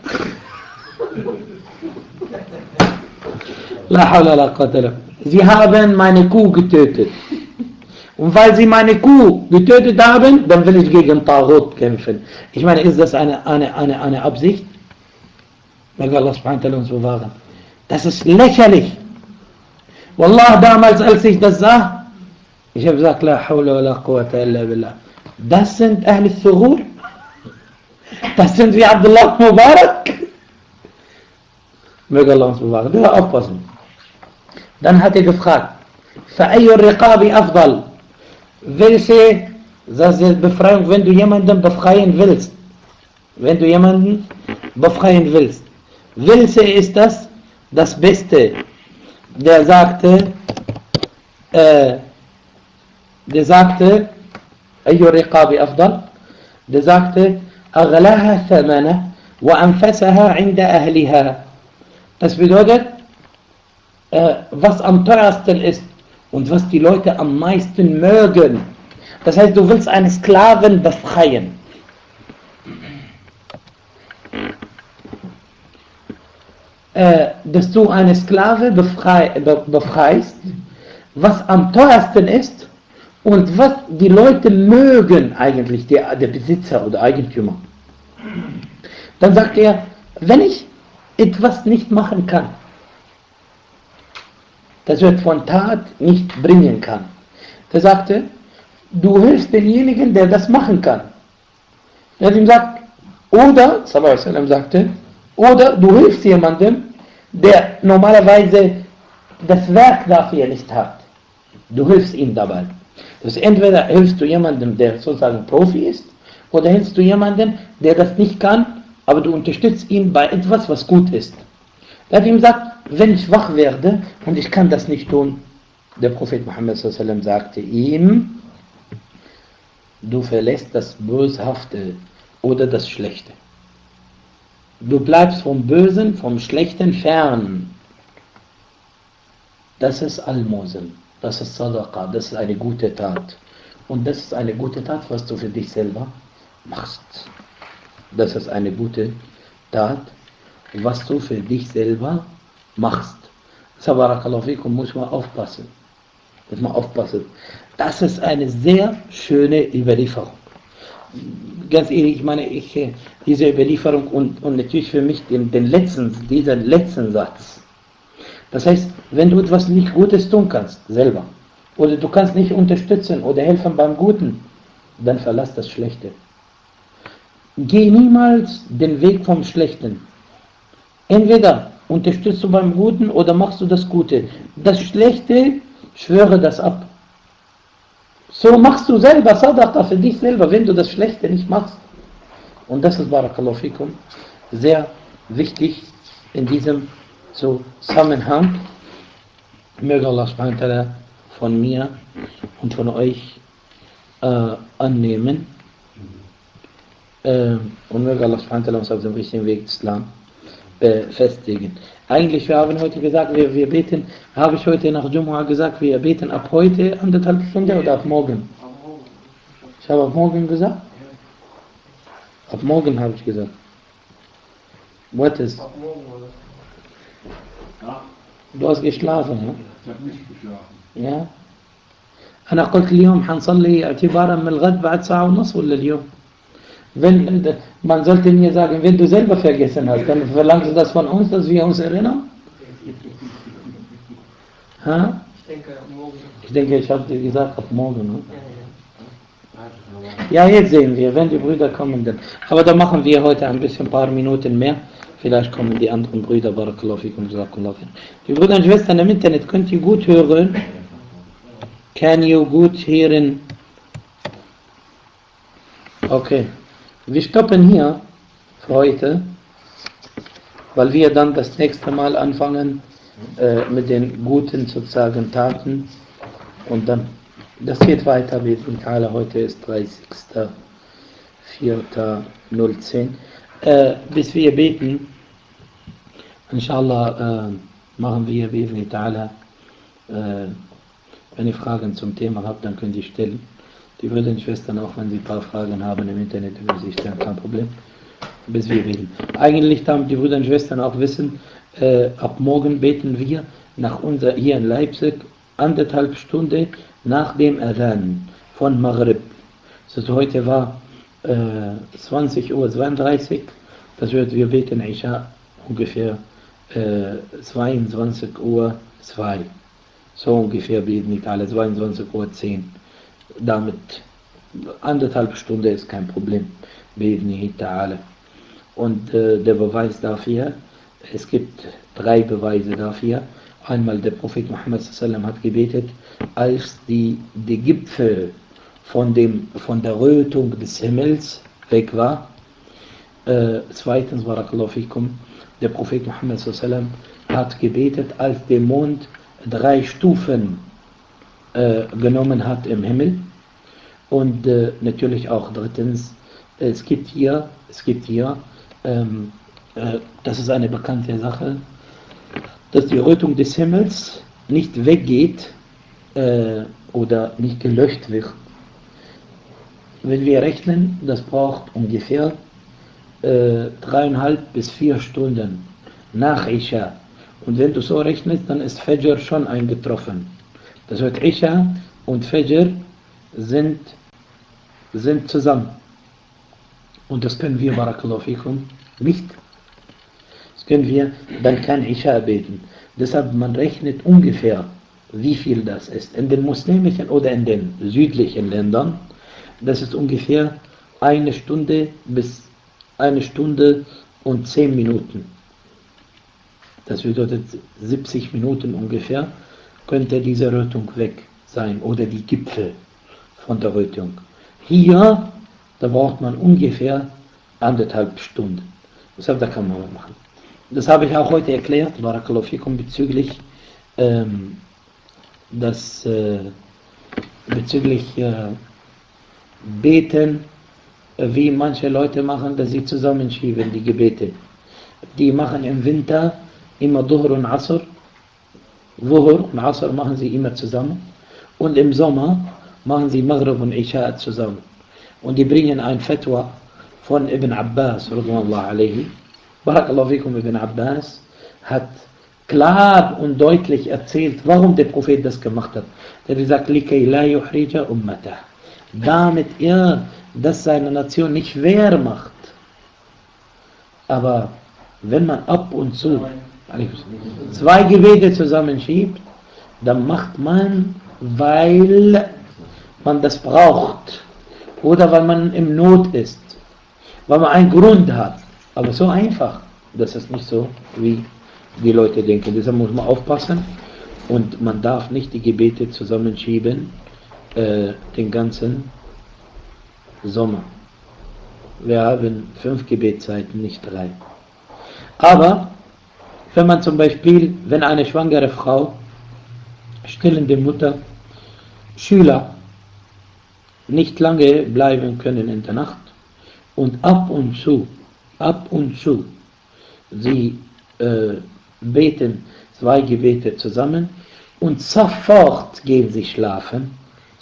La hawla la quwwata. Sie haben meine Kuh getötet. Und weil sie meine Kuh getötet haben, dann will ich gegen Taghut kämpfen. Ich meine, ist das eine Absicht? Möge Allah subhanahu wa ta'ala uns bewahren. Das ist lächerlich. Wallah, damals, als ich das sah, ich habe gesagt, la hawla wa la quwwata illa billah. Das sind Ahl al-Thughur. Das sind wie Abdullah Mubarak. Möge Allah uns bewahren. Ja, aufpassen. Dann hat er gefragt, فَأَيُّ الرِّقَابِ أَفْضَلِ. Welche Befreiung, wenn du jemanden befreien willst? Wenn du jemanden befreien willst. Welche ist das Beste? Der sagte, أَيُّ الرِّقَابِ أَفْضَلِ. Der sagte, أغلاها ثمنه وأنفسها عند أهلها. Das bedeutet, was am teuersten ist und was die Leute am meisten mögen. Das heißt, du willst einen Sklaven befreien. Dass du einen Sklave befreist, was am teuersten ist und was die Leute mögen eigentlich, der Besitzer oder Eigentümer. Dann sagt er, wenn ich etwas nicht machen kann, das wird von Tat nicht bringen kann. Er sagte, du hilfst denjenigen, der das machen kann. Er hat ihm gesagt, oder, sallallahu alaihi wasallam sagte, oder du hilfst jemandem, der normalerweise das Werk dafür nicht hat. Du hilfst ihm dabei. Das heißt, entweder hilfst du jemandem, der sozusagen Profi ist, oder hilfst du jemandem, der das nicht kann, aber du unterstützt ihn bei etwas, was gut ist. Er hat ihm gesagt, wenn ich wach werde und ich kann das nicht tun, der Prophet Muhammad sallallahu alaihi wasallam sagte ihm, du verlässt das Böshafte oder das Schlechte. Du bleibst vom Bösen, vom Schlechten fern. Das ist Almosen, das ist Sadaqa, das ist eine gute Tat. Und das ist eine gute Tat, was du für dich selber machst. Das ist eine gute Tat, was du für dich selber machst. Barakallahu fikum, muss man aufpassen. Das ist eine sehr schöne Überlieferung. Ganz ehrlich, ich meine, diese Überlieferung und natürlich für mich diesen letzten Satz. Das heißt, wenn du etwas nicht Gutes tun kannst, selber, oder du kannst nicht unterstützen oder helfen beim Guten, dann verlass das Schlechte. Geh niemals den Weg vom Schlechten. Entweder unterstützt du beim Guten oder machst du das Gute. Das Schlechte, schwöre das ab. So machst du selber Sadaqa für dich selber, wenn du das Schlechte nicht machst. Und das ist, Barakallahu fikum, sehr wichtig in diesem Zusammenhang. Möge Allah subhanahu wa ta'ala von mir und von euch annehmen. Und möge Allah subhanahu wa ta'ala uns auf dem richtigen Weg des Islam festigen. Eigentlich, wir haben heute gesagt, wir beten, habe ich heute nach Jumu'ah gesagt, wir beten ab heute 1,5 Stunden oder ab morgen? Ich habe ab morgen gesagt? Ab morgen habe ich gesagt. What is? Ab morgen, oder? Du hast geschlafen, ja? Ich habe nicht geschlafen. Ja? أنا قلت اليوم حنصلي اعتبارا من الغد بعد ساعة ونص ولا اليوم؟ Wenn, man sollte mir sagen, wenn du selber vergessen hast, dann verlangst du das von uns, dass wir uns erinnern? Ha? Ich denke, ich habe dir gesagt, ab morgen. Ne? Ja, jetzt sehen wir, wenn die Brüder kommen, dann. Aber da machen wir heute ein paar Minuten mehr. Vielleicht kommen die anderen Brüder, Barakallahu fikum, Jazakallahu khair. Die Brüder und Schwestern im Internet, könnt ihr gut hören? Kann ihr gut hören? Okay. Wir stoppen hier für heute, weil wir dann das nächste Mal anfangen mit den guten sozusagen Taten und dann, das geht weiter, heute ist 30.04.010. Bis wir beten, inshallah machen wir ta'ala, wenn ihr Fragen zum Thema habt, dann könnt ihr stellen. Die Brüder und Schwestern, auch wenn sie ein paar Fragen haben im Internet über sich, dann kein Problem, bis wir beten. Eigentlich haben die Brüder und Schwestern auch wissen, ab morgen beten wir nach hier in Leipzig 1,5 Stunden nach dem Adhan von Maghrib. Das heute war 20:32 Uhr, das wird, wir beten Isha ungefähr 22:02 Uhr. So ungefähr beten nicht alle, 22:10 Uhr. Damit 1,5 Stunden ist kein Problem. Und der Beweis dafür, es gibt 3 Beweise dafür. Einmal der Prophet Muhammad sallallahu hat gebetet, als die Gipfel von der Rötung des Himmels weg war. Zweitens, Barakallahu fikum, der Prophet Muhammad sallallahu hat gebetet, als der Mond 3 Stufen genommen hat im Himmel. Und natürlich auch drittens, es gibt hier, das ist eine bekannte Sache, dass die Rötung des Himmels nicht weggeht oder nicht gelöscht wird. Wenn wir rechnen, das braucht ungefähr 3,5 bis 4 Stunden nach Isha. Und wenn du so rechnest, dann ist Fajr schon eingetroffen. Das heißt, Isha und Fajr sind zusammen. Und das können wir, Barakallahu fikum, nicht. Das können wir dann kein Isha beten. Deshalb, man rechnet ungefähr wie viel das ist. In den muslimischen oder in den südlichen Ländern, das ist ungefähr 1 Stunde bis 1 Stunde und 10 Minuten. Das bedeutet 70 Minuten ungefähr, könnte diese Rötung weg sein oder die Gipfel von der Rötung. Hier, da braucht man ungefähr 1,5 Stunden. Deshalb, da kann man machen. Das habe ich auch heute erklärt, Barakallahu fikum, bezüglich Beten, wie manche Leute machen, dass sie zusammenschieben, die Gebete. Die machen im Winter immer Dhuhr und Asr. Dhuhr und Asr machen sie immer zusammen. Und im Sommer machen sie Maghrib und Isha zusammen. Und die bringen ein Fatwa von Ibn Abbas, radiyallahu alayhi. Barakallahu fikum, Ibn Abbas hat klar und deutlich erzählt, warum der Prophet das gemacht hat. Er hat gesagt, likay la yuhrija ummatah. Damit er das seine Nation nicht schwer macht. Aber wenn man ab und zu 2 Gebete zusammenschiebt, dann macht man, weil man das braucht oder weil man im Not ist, weil man einen Grund hat. Aber so einfach, das ist nicht so, wie die Leute denken. Deshalb muss man aufpassen und man darf nicht die Gebete zusammenschieben den ganzen Sommer. Wir haben 5 Gebetszeiten, nicht 3. Aber wenn man zum Beispiel, wenn eine schwangere Frau, stillende Mutter, Schüler nicht lange bleiben können in der Nacht und ab und zu, sie beten 2 Gebete zusammen und sofort gehen sie schlafen,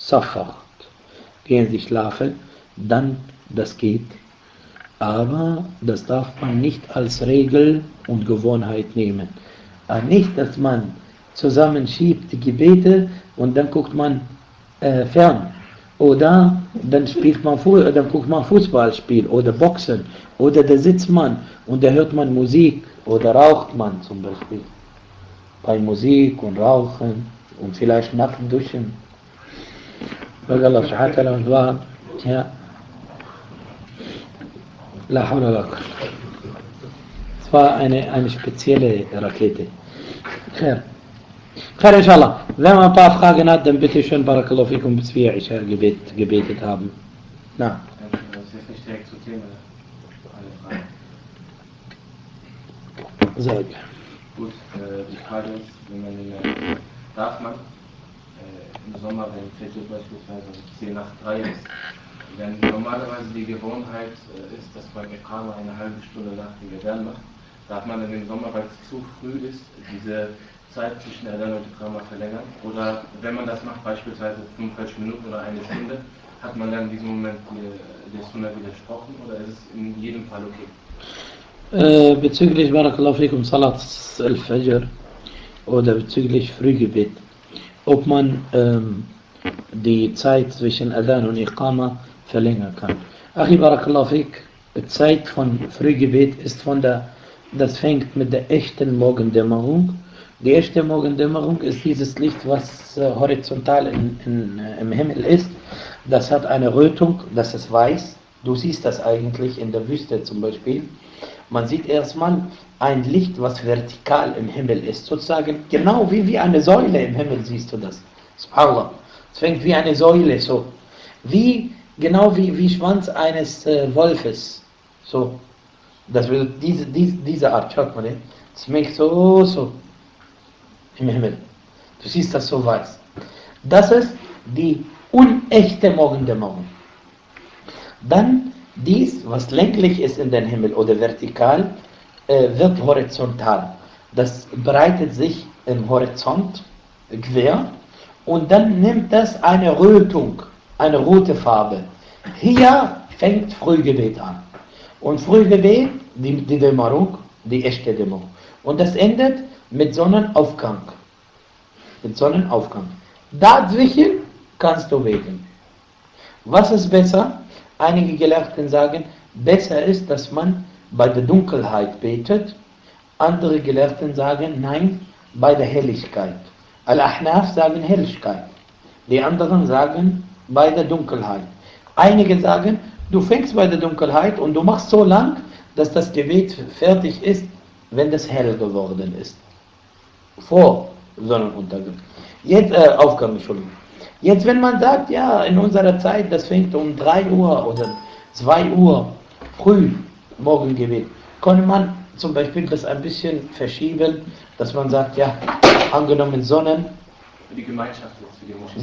dann das geht. Aber das darf man nicht als Regel und Gewohnheit nehmen. Nicht, dass man zusammenschiebt die Gebete und dann guckt man fern. Oder dann dann guckt man Fußballspiel oder Boxen. Oder da sitzt man und da hört man Musik oder raucht man zum Beispiel. Bei Musik und Rauchen und vielleicht nackt duschen. Weil Allah subhanahu wa ta'ala war, ja. La hawla wa la quwwata. Es war eine spezielle Rakete. Khair, inshallah. Wenn man ein paar Fragen hat, dann bitte schön, Barakallahu fikum, bis wir Isha gebetet haben. Na. Das ist jetzt nicht direkt zum Thema. Eine Frage. Sag. Gut, die Frage ist, darf man im Sommer, wenn Fitr beispielsweise 10 nach 3 ist, wenn normalerweise die Gewohnheit ist, dass man Iqama eine halbe Stunde nach dem Adhan macht, darf man in dem Sommer, weil es zu früh ist, diese Zeit zwischen Adhan und Iqama verlängern? Oder wenn man das macht, beispielsweise 45 Minuten oder 1 Stunde, hat man dann in diesem Moment der Sunna widersprochen oder ist es in jedem Fall okay? Bezüglich Barakallahu fikum Salat al-Fajr oder bezüglich Frühgebet, ob man die Zeit zwischen Adhan und Iqama verlängern kann. Achi Barakallahu fik, die Zeit von Frühgebet ist das fängt mit der echten Morgendämmerung. Die echte Morgendämmerung ist dieses Licht, was horizontal im Himmel ist. Das hat eine Rötung, das ist weiß. Du siehst das eigentlich in der Wüste zum Beispiel. Man sieht erstmal ein Licht, was vertikal im Himmel ist. Sozusagen genau wie eine Säule im Himmel siehst du das. Subhanallah. Es fängt wie eine Säule so. Genau wie Schwanz eines Wolfes. So. Das wird diese Art, schaut mal, es fängt so im Himmel. Du siehst das so weiß. Das ist die unechte Morgendämmerung. Dann dies, was länglich ist in den Himmel oder vertikal, wird horizontal. Das breitet sich im Horizont quer und dann nimmt das eine Rötung, eine rote Farbe. Hier fängt Frühgebet an. Und Frühgebet, die Dämmerung, die echte Dämmerung. Und das endet mit Sonnenaufgang. Dazwischen kannst du beten. Was ist besser? Einige Gelehrten sagen, besser ist, dass man bei der Dunkelheit betet. Andere Gelehrten sagen, nein, bei der Helligkeit. Al-Ahnaf sagen Helligkeit. Die anderen sagen bei der Dunkelheit. Einige sagen, du fängst bei der Dunkelheit und du machst so lang, dass das Gebet fertig ist, wenn das hell geworden ist. Vor Sonnenuntergang. Jetzt, Aufgang, Entschuldigung. Jetzt, wenn man sagt, ja, in unserer Zeit, das fängt um 3 Uhr oder 2 Uhr früh, Morgengebet, kann man zum Beispiel das ein bisschen verschieben, dass man sagt, ja, angenommen Für die Gemeinschaft jetzt, für die Moschee.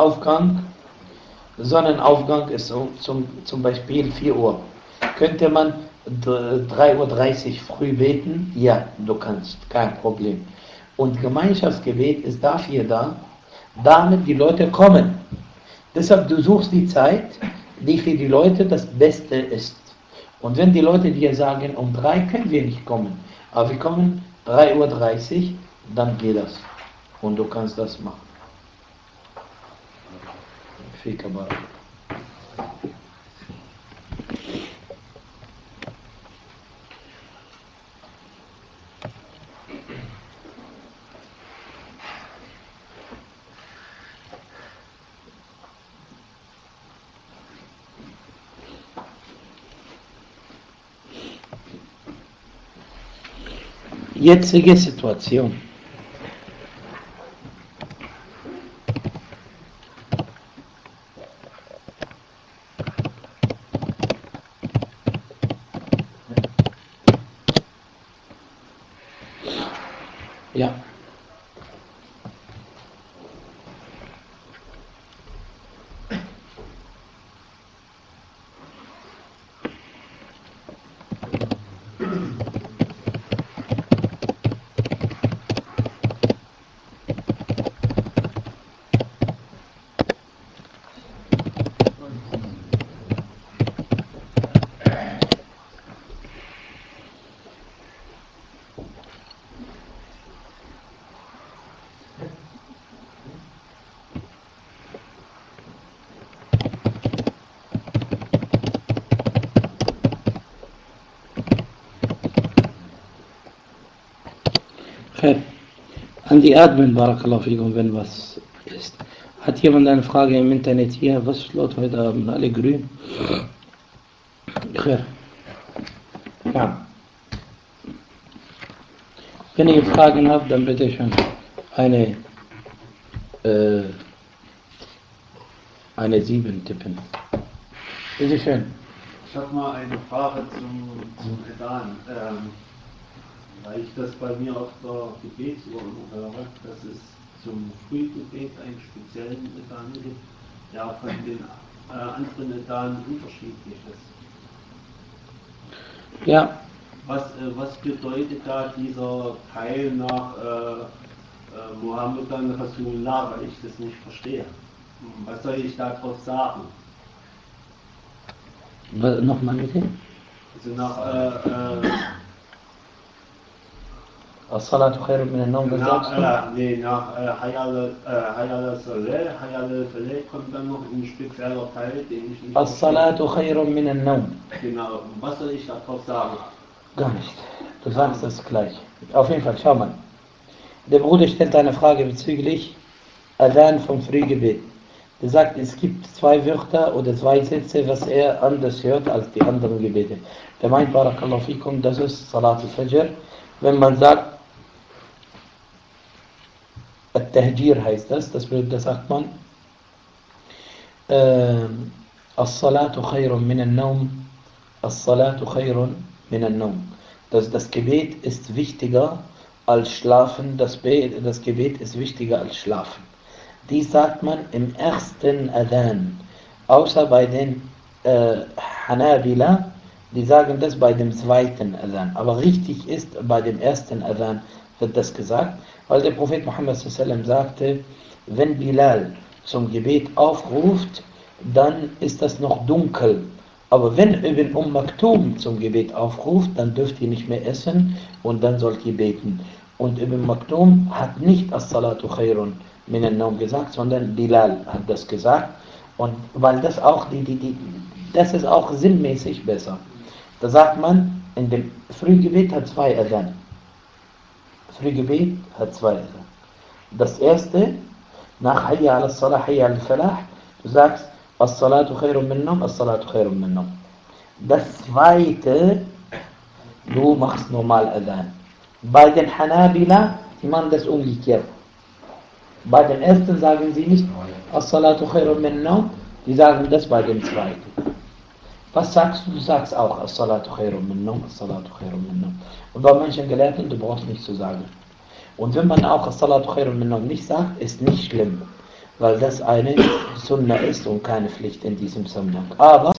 Sonnenaufgang ist zum Beispiel 4 Uhr. Könnte man 3:30 Uhr früh beten? Ja, du kannst, kein Problem. Und Gemeinschaftsgebet ist dafür da, damit die Leute kommen. Deshalb du suchst die Zeit, die für die Leute das Beste ist. Und wenn die Leute dir sagen, um 3 können wir nicht kommen, aber wir kommen 3:30 Uhr, dann geht das. Und du kannst das machen. Fika Barak. Jetzige Situation. Ja. An die Admin, Barakallahu fikum, wenn was ist. Hat jemand eine Frage im Internet hier? Was ist los heute Abend? Alle grün? Khair. Ja. Wenn ihr Fragen habt, dann bitte schon eine 7 tippen. Bitte schön. Ich habe mal eine Frage zum Edan. Weil ich das bei mir auf der Gebetsuhr höre, dass es zum Frühgebet einen speziellen Edan gibt, der von den anderen Edanen unterschiedlich ist. Ja. Was bedeutet da dieser Teil nach Mohammedan Rasulullah, weil ich das nicht verstehe? Was soll ich darauf sagen? Nochmal bitte? Also nach As-salatu khairun min an-nawm, was sagst du? nach Hayal Saleh, Hayal Faleh kommt dann noch ein spezieller Teil, den ich nicht As-salatu khairun min an-nawm. Genau, was soll ich darauf sagen? Gar nicht. Du sagst es gleich. Auf jeden Fall, schau mal. Der Bruder stellt eine Frage bezüglich Adhan vom Frühgebet. Er sagt, es gibt 2 Wörter oder 2 Sätze, was er anders hört als die anderen Gebete. Der meint, Barakallahu fikum, das ist Salat al-Fajr. Wenn man sagt, At-Tahjir heißt das sagt man, As-Salatu khairun min an-Nawm, As-Salatu khairun min an-Nawm. Das Gebet ist wichtiger als Schlafen, das Gebet ist wichtiger als Schlafen. Dies sagt man im ersten Adhan, außer bei den Hanabila, die sagen das bei dem zweiten Adhan. Aber richtig ist, bei dem ersten Adhan wird das gesagt, weil der Prophet Muhammad sallam sagte, wenn Bilal zum Gebet aufruft, dann ist das noch dunkel. Aber wenn Ibn Maktum zum Gebet aufruft, dann dürft ihr nicht mehr essen und dann sollt ihr beten. Und Ibn Maktum hat nicht As-Salatu khairun min an-Nawm gesagt, sondern Bilal hat das gesagt. Und weil das auch das ist auch sinnmäßig besser. Da sagt man, in dem Frühgebet hat 2 Adhan. Frühgebet hat 2 Adhan. Das erste, nach Hayya ala Salah, Hayya al Falah, du sagst, As-Salatu khairun minnum, As-Salatu khairun minnum. Das zweite, du machst normal Adhan. Bei den Hanabila, die machen das umgekehrt. Bei den ersten sagen sie nicht As-Salatu khairun minnum, die sagen das bei dem zweiten. Was sagst du? Du sagst auch As-Salatu khairun minnum, As-Salatu khairun minnum. Und bei manchen Gelehrten, du brauchst nicht zu sagen. Und wenn man auch As-Salatu khairun minnum nicht sagt, ist nicht schlimm, weil das eine Sunna ist und keine Pflicht in diesem Zusammenhang. Aber